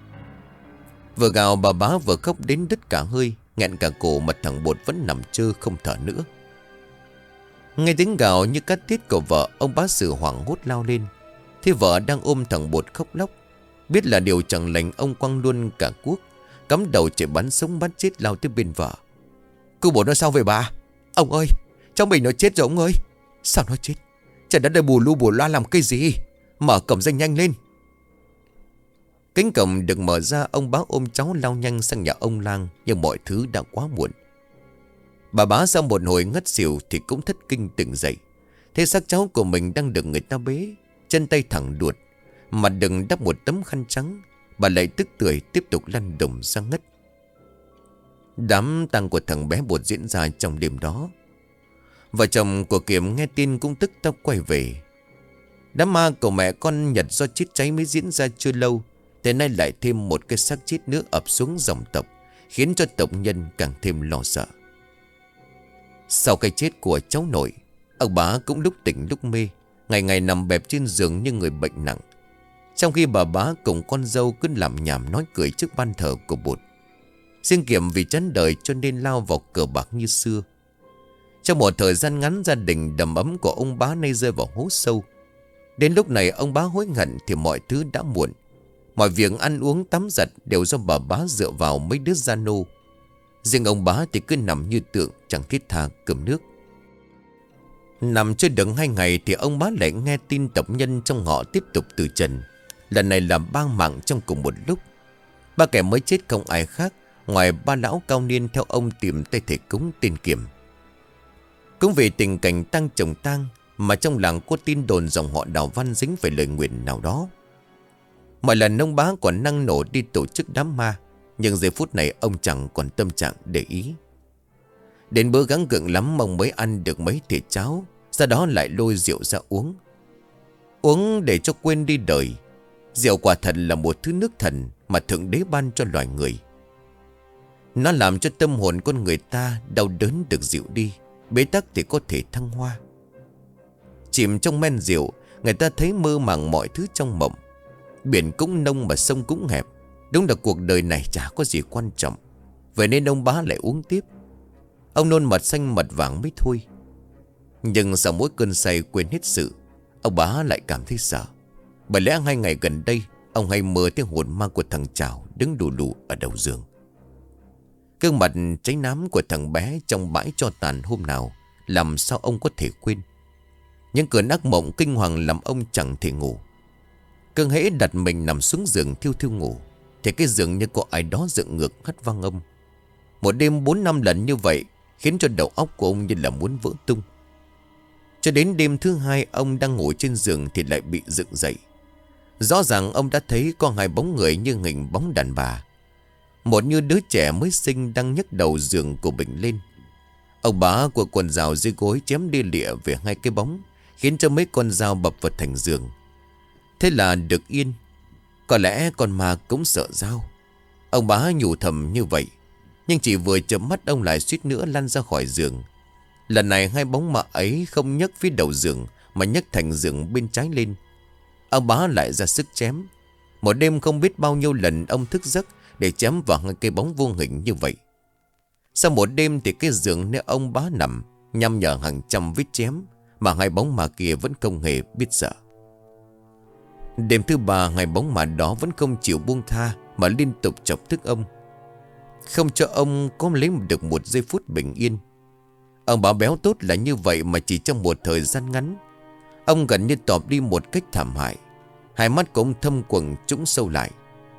Vừa gào bà bá vừa khóc đến đứt cả hơi, nghẹn cả cổ mà thằng Bột vẫn nằm trơ không thở nữa. Nghe tiếng gào như cắt tiết của vợ, ông bá Sử hoảng hốt lao lên. Thế vợ đang ôm thằng Bột khóc lóc. Biết là điều chẳng lành, ông quăng luôn cả cuốc, cắm đầu chạy bắn sống bắn chết lao tới bên vợ. Cô Bột nó sao vậy bà? Ông ơi, cháu mình nó chết rồi ông ơi. Sao nó chết? Trời đất ơi, bù lu bù loa làm cái gì? Mở cổng ra nhanh lên. Cánh cổng được mở ra, ông bá ôm cháu lao nhanh sang nhà ông Lang, nhưng mọi thứ đã quá muộn. Bà bá sau một hồi ngất xỉu thì cũng thất kinh tỉnh dậy. Thế xác cháu của mình đang được người ta bế, chân tay thẳng đuột, mặt đừng đắp một tấm khăn trắng. Bà lại tức tưởi tiếp tục lăn đùng ra ngất. Đám tang của thằng bé Bột diễn ra trong đêm đó. Vợ chồng của Kiểm nghe tin cũng tức tốc quay về. Đám ma của mẹ con Nhật do chết cháy mới diễn ra chưa lâu, thế nay lại thêm một cái xác chết nữa ập xuống dòng tộc, khiến cho tộc nhân càng thêm lo sợ. Sau cái chết của cháu nội, ông bá cũng lúc tỉnh lúc mê, ngày ngày nằm bẹp trên giường như người bệnh nặng. Trong khi bà bá cùng con dâu cứ làm nhảm nói cười trước ban thờ của Bột. Riêng Kiểm vì chán đời cho nên lao vào cờ bạc như xưa. Trong một thời gian ngắn, gia đình đầm ấm của ông bá nay rơi vào hố sâu. Đến lúc này ông bá hối hận thì mọi thứ đã muộn. Mọi việc ăn uống tắm giặt đều do bà bá dựa vào mấy đứa gia nô. Riêng ông bá thì cứ nằm như tượng, chẳng thiết tha cơm nước. Nằm chưa được hai ngày thì ông bá lại nghe tin tộc nhân trong họ tiếp tục từ trần. Lần này là ba mạng trong cùng một lúc. Ba kẻ mới chết không ai khác ngoài ba lão cao niên theo ông tìm tay thầy cúng tên Kiểm. Cũng vì tình cảnh tang chồng tang mà trong làng có tin đồn dòng họ Đào Văn dính phải lời nguyền nào đó. Mọi lần ông bá còn năng nổ đi tổ chức đám ma, nhưng giây phút này ông chẳng còn tâm trạng để ý. Đến bữa gắng gượng lắm mong mới ăn được mấy thìa cháo, sau đó lại lôi rượu ra uống. Uống để cho quên đi đời. Rượu quả thật là một thứ nước thần mà Thượng Đế ban cho loài người. Nó làm cho tâm hồn con người ta đau đớn được dịu đi, bế tắc thì có thể thăng hoa. Chìm trong men rượu, người ta thấy mơ màng mọi thứ trong mộng. Biển cũng nông mà sông cũng hẹp, đúng là cuộc đời này chả có gì quan trọng. Vậy nên ông bá lại uống tiếp. Ông nôn mật xanh mật vàng mới thôi. Nhưng sau mỗi cơn say quên hết sự, ông bá lại cảm thấy sợ. Bởi lẽ hai ngày gần đây ông hay mơ thấy hồn ma của thằng Trào đứng đù lù ở đầu giường. Gương mặt cháy nám của thằng bé trong bãi tro tàn hôm nào làm sao ông có thể quên. Những cơn ác mộng kinh hoàng làm ông chẳng thể ngủ. Cứ hễ đặt mình nằm xuống giường thiêu thiêu ngủ thì cái giường như có ai đó dựng ngược hất vang âm. Một đêm bốn năm lần như vậy khiến cho đầu óc của ông như là muốn vỡ tung. Cho đến đêm thứ hai, ông đang ngủ trên giường thì lại bị dựng dậy. Rõ ràng ông đã thấy có hai bóng người như hình bóng đàn bà. Một như đứa trẻ mới sinh đang nhấc đầu giường của mình lên. Ông bá của quần rào dưới gối chém đi lịa về hai cái bóng, khiến cho mấy con dao bập vào thành giường. Thế là được yên. Có lẽ con ma cũng sợ dao. Ông bá nhủ thầm như vậy. Nhưng chỉ vừa chớp mắt ông lại suýt nữa lăn ra khỏi giường. Lần này hai bóng ma ấy không nhấc phía đầu giường mà nhấc thành giường bên trái lên. Ông bá lại ra sức chém. Một đêm không biết bao nhiêu lần ông thức giấc để chém vào hai cây bóng vô hình như vậy. Sau một đêm thì cái giường nơi ông bá nằm nhăm nhở hàng trăm vết chém, mà hai bóng ma kia vẫn không hề biết sợ. Đêm thứ ba, hai bóng ma đó vẫn không chịu buông tha mà liên tục chọc tức ông, không cho ông có lấy được một giây phút bình yên. Ông bá béo tốt là như vậy mà chỉ trong một thời gian ngắn, ông gần như tọp đi một cách thảm hại. Hai mắt của ông thâm quầng trũng sâu lại.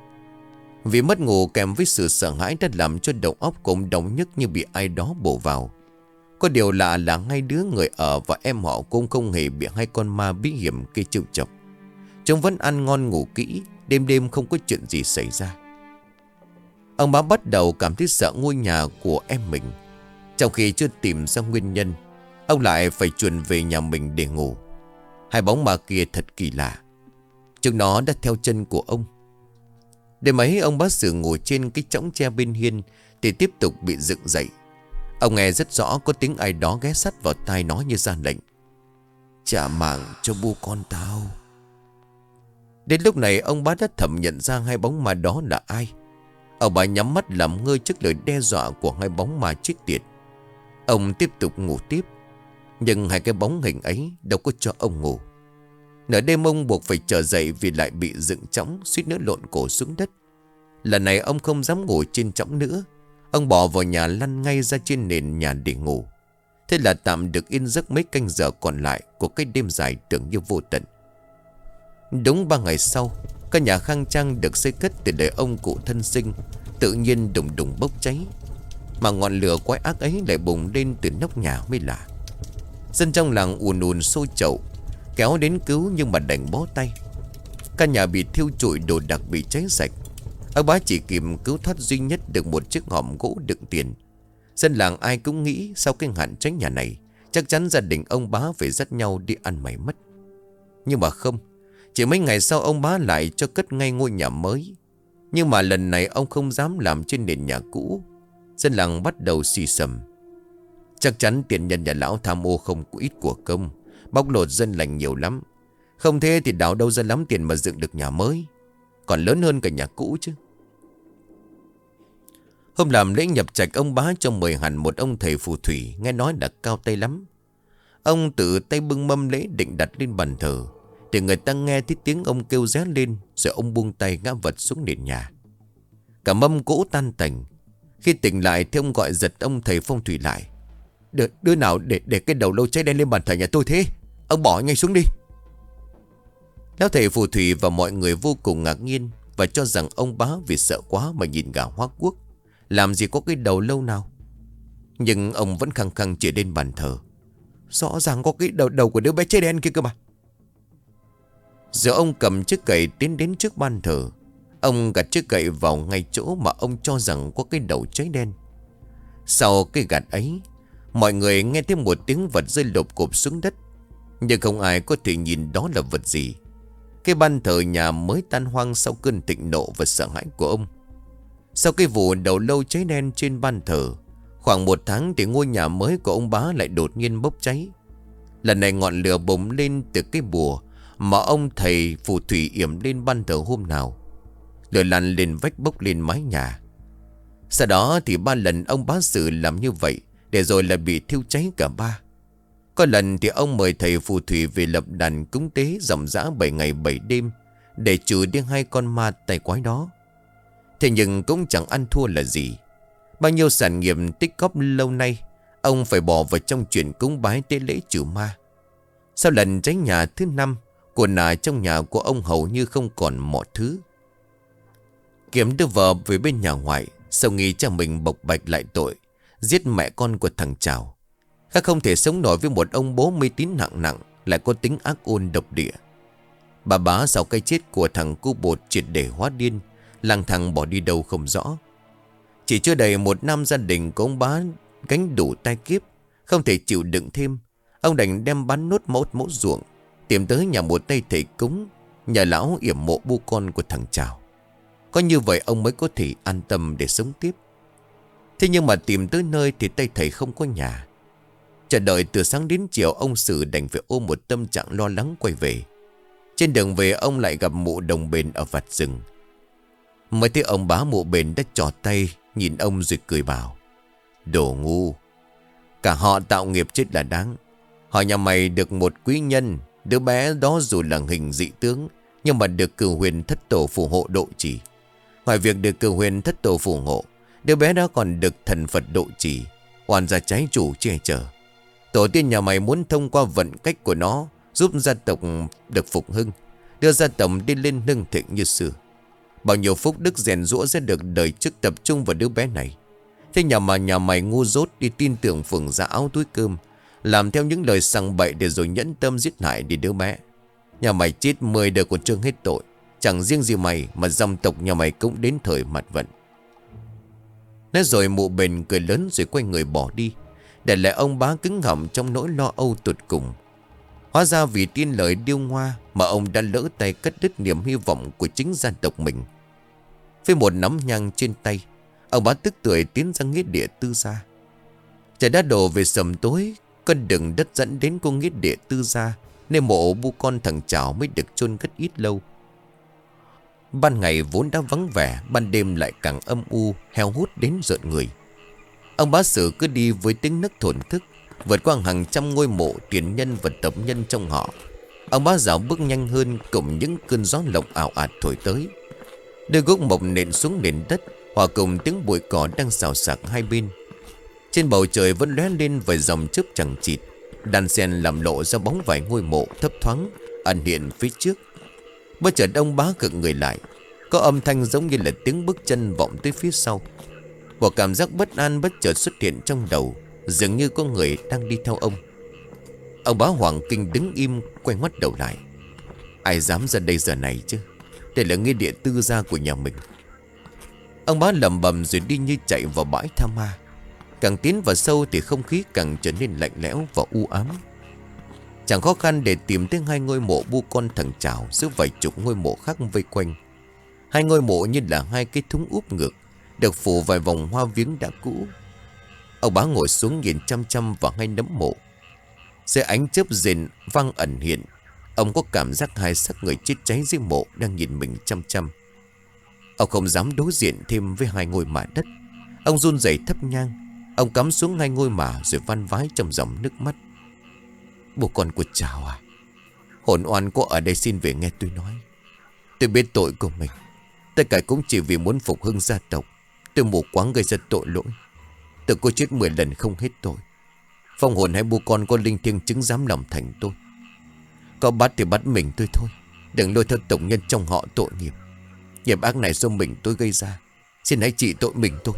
Vì mất ngủ kèm với sự sợ hãi đã làm cho đầu óc của ông đau nhức như bị ai đó bổ vào. Có điều lạ là ngay đứa người ở và em họ cũng không hề bị hai con ma bí hiểm kia trêu chọc. Chúng vẫn ăn ngon ngủ kỹ, đêm đêm không có chuyện gì xảy ra. Ông bá bắt đầu cảm thấy sợ ngôi nhà của em mình. Trong khi chưa tìm ra nguyên nhân, ông lại phải chuồn về nhà mình để ngủ. Hai bóng ma kia thật kỳ lạ, chúng nó đã theo chân của ông. Đêm ấy ông bá Sử ngồi trên cái chõng tre bên hiên thì tiếp tục bị dựng dậy. Ông nghe rất rõ có tiếng ai đó ghé sắt vào tai nói như ra lệnh: "Trả mạng cho bu con tao." Đến lúc này ông bá đã thẩm nhận ra hai bóng ma đó là ai. Ông bá nhắm mắt làm ngơ trước lời đe dọa của hai bóng ma chết tiệt. Ông tiếp tục ngủ tiếp, nhưng hai cái bóng hình ấy đâu có cho ông ngủ. Nửa đêm ông buộc phải trở dậy vì lại bị dựng chõng, suýt nữa lộn cổ xuống đất. Lần này ông không dám ngủ trên chõng nữa. Ông bỏ vào nhà lăn ngay ra trên nền nhà để ngủ. Thế là tạm được yên giấc mấy canh giờ còn lại của cái đêm dài tưởng như vô tận. Đúng ba ngày sau, căn nhà khang trang được xây cất từ đời ông cụ thân sinh tự nhiên đùng đùng bốc cháy. Mà ngọn lửa quái ác ấy lại bùng lên từ nóc nhà mới lạ. Dân trong làng ùn ùn xô chậu kéo đến cứu nhưng mà đành bó tay. Căn nhà bị thiêu trụi, đồ đạc bị cháy sạch. Ông bá chỉ kịp cứu thoát duy nhất được một chiếc hòm gỗ đựng tiền. Dân làng ai cũng nghĩ sau cái hạn cháy nhà này, chắc chắn gia đình ông bá phải dắt nhau đi ăn mày mất. Nhưng mà không, chỉ mấy ngày sau ông bá lại cho cất ngay ngôi nhà mới. Nhưng mà lần này ông không dám làm trên nền nhà cũ. Dân làng bắt đầu xì xầm: chắc chắn tiền nhân nhà lão tham ô không có ít của công, bóc lột dân lành nhiều lắm. Không thế thì đào đâu ra lắm tiền mà dựng được nhà mới, còn lớn hơn cả nhà cũ chứ. Hôm làm lễ nhập trạch, ông bá cho mời hẳn một ông thầy phù thủy, nghe nói là cao tay lắm. Ông tự tay bưng mâm lễ định đặt lên bàn thờ, thì người ta nghe thấy tiếng ông kêu ré lên, rồi ông buông tay ngã vật xuống nền nhà. Cả mâm cỗ tan tành. Khi tỉnh lại thì ông gọi giật ông thầy phong thủy lại: Đ đứa nào để để cái đầu lâu cháy đen lên bàn thờ nhà tôi thế? Ông bỏ ngay xuống đi. Lão thầy phù thủy và mọi người vô cùng ngạc nhiên và cho rằng ông bá vì sợ quá mà nhìn gà hóa quốc, làm gì có cái đầu lâu nào. Nhưng ông vẫn khăng khăng chỉ lên bàn thờ: rõ ràng có cái đầu đầu của đứa bé cháy đen kia cơ mà. Giờ ông cầm chiếc cậy tiến đến trước bàn thờ. Ông gạt chiếc cậy vào ngay chỗ mà ông cho rằng có cái đầu cháy đen. Sau cái gạt ấy, mọi người nghe thấy một tiếng vật rơi lộp cộp xuống đất, nhưng không ai có thể nhìn đó là vật gì. Cái ban thờ nhà mới tan hoang sau cơn thịnh nộ và sợ hãi của ông. Sau cái vụ đầu lâu cháy đen trên ban thờ, khoảng một tháng thì ngôi nhà mới của ông bá lại đột nhiên bốc cháy. Lần này ngọn lửa bùng lên từ cái bùa mà ông thầy phù thủy yểm lên ban thờ hôm nào. Lửa lăn lên vách, bốc lên mái nhà. Sau đó thì ba lần ông bá Sử làm như vậy, để rồi là bị thiêu cháy cả ba. Có lần thì ông mời thầy phù thủy về lập đàn cúng tế ròng rã bảy ngày bảy đêm để trừ đi hai con ma tay quái đó. Thế nhưng cũng chẳng ăn thua là gì. Bao nhiêu sản nghiệp tích góp lâu nay ông phải bỏ vào trong chuyện cúng bái tế lễ trừ ma. Sau lần cháy nhà thứ năm, của nà trong nhà của ông hầu như không còn mọi thứ. Kiếm đưa vợ về bên nhà ngoại, sau nghĩ cha mình bộc bạch lại tội giết mẹ con của thằng Trào. Khác không thể sống nổi với một ông bố mê tín nặng nặng, lại có tính ác ôn độc địa. Bà bá sau cái chết của thằng cu bột triệt để hóa điên, lang thang bỏ đi đâu không rõ. Chỉ chưa đầy một năm, gia đình của ông bá gánh đủ tai kiếp, không thể chịu đựng thêm. Ông đành đem bán nốt mẫu mẫu ruộng, tìm tới nhà một tay thầy cúng, nhà lão yểm mộ bu con của thằng Trào. Có như vậy ông mới có thể an tâm để sống tiếp. Thế nhưng mà tìm tới nơi thì tay thầy không có nhà. Chờ đợi từ sáng đến chiều, ông Sử đành phải ôm một tâm trạng lo lắng quay về. Trên đường về ông lại gặp mụ đồng bền ở vặt rừng. Mới thấy ông bá mộ bền đã trỏ tay nhìn ông rồi cười bảo: Đồ ngu, cả họ tạo nghiệp chết là đáng. Họ nhà mày được một quý nhân, đứa bé đó dù là hình dị tướng nhưng mà được cửu huyền thất tổ phù hộ độ trì. Ngoài việc được cửu huyền thất tổ phù hộ, đứa bé đó còn được thần Phật độ trì, oan gia trái chủ che chở. Tổ tiên nhà mày muốn thông qua vận cách của nó giúp gia tộc được phục hưng, đưa gia tộc đi lên hưng thịnh như xưa. Bao nhiêu phúc đức rèn rũa sẽ được đời trước tập trung vào đứa bé này. Thế nhà mà nhà mày ngu dốt đi tin tưởng phường ra áo túi cơm, làm theo những lời sằng bậy để rồi nhẫn tâm giết hại đi đứa bé. Nhà mày chết mười đời còn chưa hết tội. Chẳng riêng gì mày mà dòng tộc nhà mày cũng đến thời mặt vận. Nói rồi mụ bền cười lớn rồi quay người bỏ đi, để lại ông bá cứng họng trong nỗi lo âu tột cùng. Hóa ra vì tin lời điêu ngoa mà ông đã lỡ tay cắt đứt niềm hy vọng của chính gia tộc mình. Với một nắm nhang trên tay, ông bá tức tưởi tiến ra nghĩa địa Tư gia. Trời đã đổ về sầm tối, con đường đất dẫn đến cô nghĩa địa Tư gia, nên mộ bu con thằng Chảo mới được chôn cất ít lâu. Ban ngày vốn đã vắng vẻ, ban đêm lại càng âm u, heo hút đến rợn người. Ông bá Sử cứ đi với tiếng nấc thổn thức, vượt qua hàng trăm ngôi mộ tiền nhân và tộc nhân trong họ. Ông bá dạo bước nhanh hơn cùng những cơn gió lộng ảo ạt thổi tới. Đôi gốc mộc nện xuống nền đất, hòa cùng tiếng bụi cỏ đang xào xạc hai bên. Trên bầu trời vẫn lóe lên vài dòng chớp chằng chịt, đan xen làm lộ ra bóng vài ngôi mộ thấp thoáng ẩn hiện phía trước. Bất chợt ông bá cực người lại, có âm thanh giống như là tiếng bước chân vọng tới phía sau. Một cảm giác bất an bất chợt xuất hiện trong đầu, dường như có người đang đi theo ông. Ông bá hoảng kinh đứng im, quay ngoắt đầu lại. Ai dám ra đây giờ này chứ? Đây là nghĩa địa Tư gia của nhà mình. Ông bá lầm bầm rồi đi như chạy vào bãi tha ma. Càng tiến vào sâu thì không khí càng trở nên lạnh lẽo và u ám. Chẳng khó khăn để tìm thấy hai ngôi mộ bu con thằng Chảo giữa vài chục ngôi mộ khác vây quanh. Hai ngôi mộ như là hai cái thúng úp ngược, được phủ vài vòng hoa viếng đã cũ. Ông bá ngồi xuống nhìn chăm chăm vào hai nấm mộ. Dưới ánh chớp rền vang ẩn hiện, ông có cảm giác hai xác người chết cháy dưới mộ đang nhìn mình chăm chăm. Ông không dám đối diện thêm với hai ngôi mả đất. Ông run rẩy thắp nhang. Ông cắm xuống hai ngôi mả rồi van vái trong dòng nước mắt. Bố con của Chảo à, hồn oan có ở đây xin về nghe tôi nói. Tôi biết tội của mình, tất cả cũng chỉ vì muốn phục hưng gia tộc. Tôi mù quáng gây ra tội lỗi. Tôi có chết mười lần không hết tội. Phong hồn hay bố con có linh thiêng chứng dám lòng thành tôi. Có bắt thì bắt mình tôi thôi, đừng lôi theo tộc nhân trong họ tội nghiệp. Nghiệp ác này do mình tôi gây ra, xin hãy trị tội mình tôi.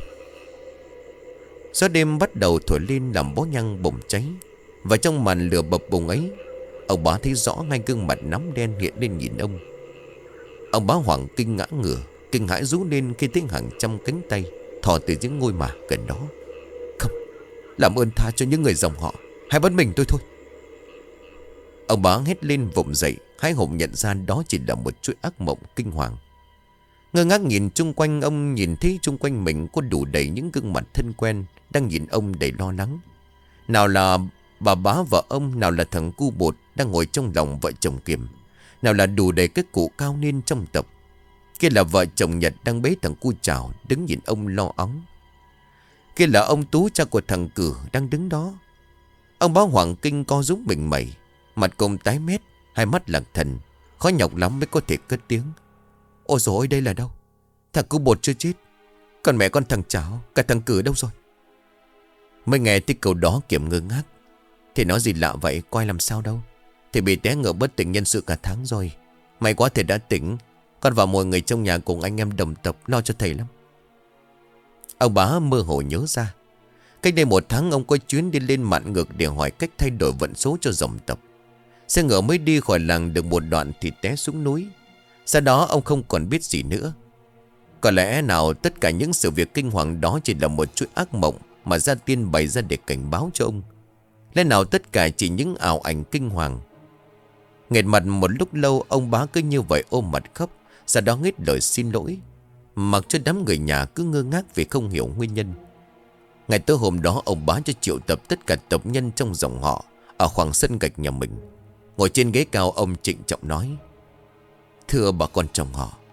Gió đêm bắt đầu thổi lên làm bó nhang bùng cháy. Và trong màn lửa bập bùng ấy, ông bá thấy rõ hai gương mặt nắm đen hiện lên nhìn ông. Ông bá hoảng kinh ngã ngửa, kinh hãi rú lên khi thấy hàng trăm cánh tay thò từ những ngôi mả gần đó. Không, làm ơn tha cho những người dòng họ, hãy bắt mình tôi thôi. Ông bá hét lên vùng dậy, hái hùng nhận ra đó chỉ là một chuỗi ác mộng kinh hoàng. Ngơ ngác nhìn chung quanh, ông nhìn thấy chung quanh mình có đủ đầy những gương mặt thân quen đang nhìn ông đầy lo lắng. Nào là bà bá vợ ông, nào là thằng cu bột đang ngồi trong lòng vợ chồng Kiểm, nào là đủ đầy các cụ cao niên trong tộc. Kia là vợ chồng Nhật đang bế thằng cu Chảo đứng nhìn ông lo óng. Kia là ông Tú cha của thằng Cử đang đứng đó. Ông bá hoảng kinh co rúm mình mẩy, mặt cùng tái mét, hai mắt lạc thần, khó nhọc lắm mới có thể cất tiếng. Ôi dồi ôi, đây là đâu? Thằng cu bột chưa chết, còn mẹ con thằng Chảo, cả thằng Cử đâu rồi? Mới nghe tới câu đó Kiểm ngơ ngác. Thì nói gì lạ vậy, coi làm sao đâu. Thì bị té ngựa bất tỉnh nhân sự cả tháng rồi. May quá thầy đã tỉnh. Con và mọi người trong nhà cùng anh em đồng tộc lo cho thầy lắm. Ông bá mơ hồ nhớ ra, cách đây một tháng ông có chuyến đi lên mạn ngược để hỏi cách thay đổi vận số cho dòng tộc. Xe ngựa mới đi khỏi làng được một đoạn thì té xuống núi. Sau đó ông không còn biết gì nữa. Có lẽ nào tất cả những sự việc kinh hoàng đó chỉ là một chuỗi ác mộng mà gia tiên bày ra để cảnh báo cho ông. Lẽ nào tất cả chỉ những ảo ảnh kinh hoàng. Nghẹt mặt một lúc lâu, ông bá cứ như vậy ôm mặt khóc, sau đó nghít lời xin lỗi, mặc cho đám người nhà cứ ngơ ngác vì không hiểu nguyên nhân. Ngày tối hôm đó, ông bá cho triệu tập tất cả tộc nhân trong dòng họ ở khoảng sân gạch nhà mình. Ngồi trên ghế cao, ông trịnh trọng nói: Thưa bà con trong họ,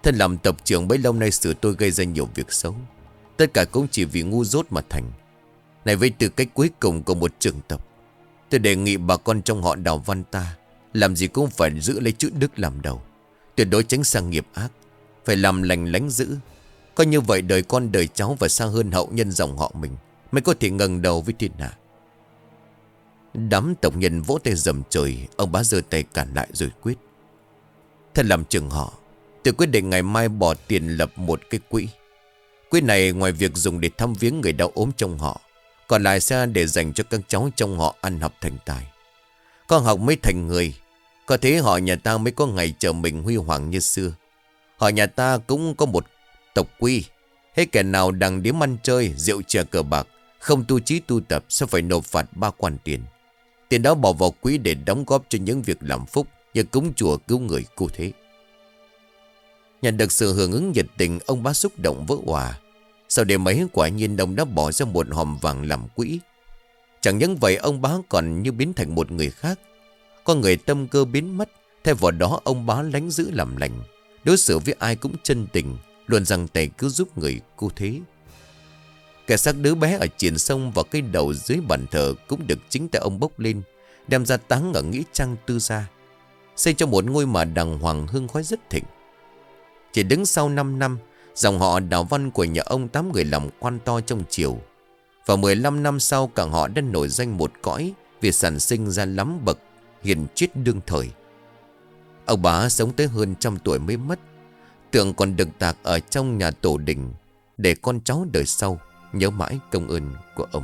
Thân làm tộc trưởng bấy lâu nay xử tôi gây ra nhiều việc xấu. Tất cả cũng chỉ vì ngu dốt mà thành. Này với tư cách cuối cùng của một trưởng tộc, tôi đề nghị bà con trong họ Đào Văn ta làm gì cũng phải giữ lấy chữ đức làm đầu, tuyệt đối tránh sang nghiệp ác, phải làm lành lánh dữ. Có như vậy đời con đời cháu và xa hơn hậu nhân dòng họ mình mới có thể ngẩng đầu với thiên hạ. Đám tộc nhân vỗ tay rầm trời. Ông bá giơ tay cản lại rồi quyết: Thân làm trưởng họ, tôi quyết định ngày mai bỏ tiền lập một cái quỹ. Quỹ này ngoài việc dùng để thăm viếng người đau ốm trong họ, còn lại sẽ để dành cho các cháu trong họ ăn học thành tài. Con học mới thành người, có thế họ nhà ta mới có ngày chờ mình huy hoàng như xưa. Họ nhà ta cũng có một tộc quy: hết kẻ nào đằng điếm ăn chơi, rượu chè cờ bạc, không tu trí tu tập sẽ phải nộp phạt ba quan tiền. Tiền đó bỏ vào quỹ để đóng góp cho những việc làm phúc như cúng chùa cứu người cô thế. Nhận được sự hưởng ứng nhiệt tình, ông bá xúc động vỡ òa. Sau đêm ấy quả nhiên ông đã bỏ ra một hòm vàng làm quỹ. Chẳng những vậy, ông bá còn như biến thành một người khác. Con người tâm cơ biến mất, thay vào đó ông bá lánh giữ làm lành, đối xử với ai cũng chân tình, luôn giang tay cứu giúp người cô thế. Kẻ xác đứa bé ở triển sông và cái đầu dưới bàn thờ cũng được chính tay ông bốc lên, đem ra táng ở nghĩa trang tư gia, xây cho một ngôi mà đàng hoàng hương khói rất thịnh. Chỉ đứng sau năm năm, dòng họ Đào Văn của nhà ông tám người làm quan to trong triều. Và mười lăm năm sau, cả họ đã nổi danh một cõi vì sản sinh ra lắm bậc hiền triết đương thời. Ông bá sống tới hơn trăm tuổi mới mất. Tượng còn được tạc ở trong nhà tổ đình để con cháu đời sau nhớ mãi công ơn của ông.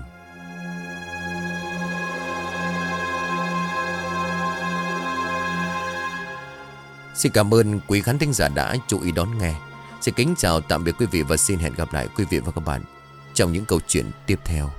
Xin cảm ơn quý khán thính giả đã chú ý đón nghe. Xin kính chào tạm biệt quý vị và xin hẹn gặp lại quý vị và các bạn trong những câu chuyện tiếp theo.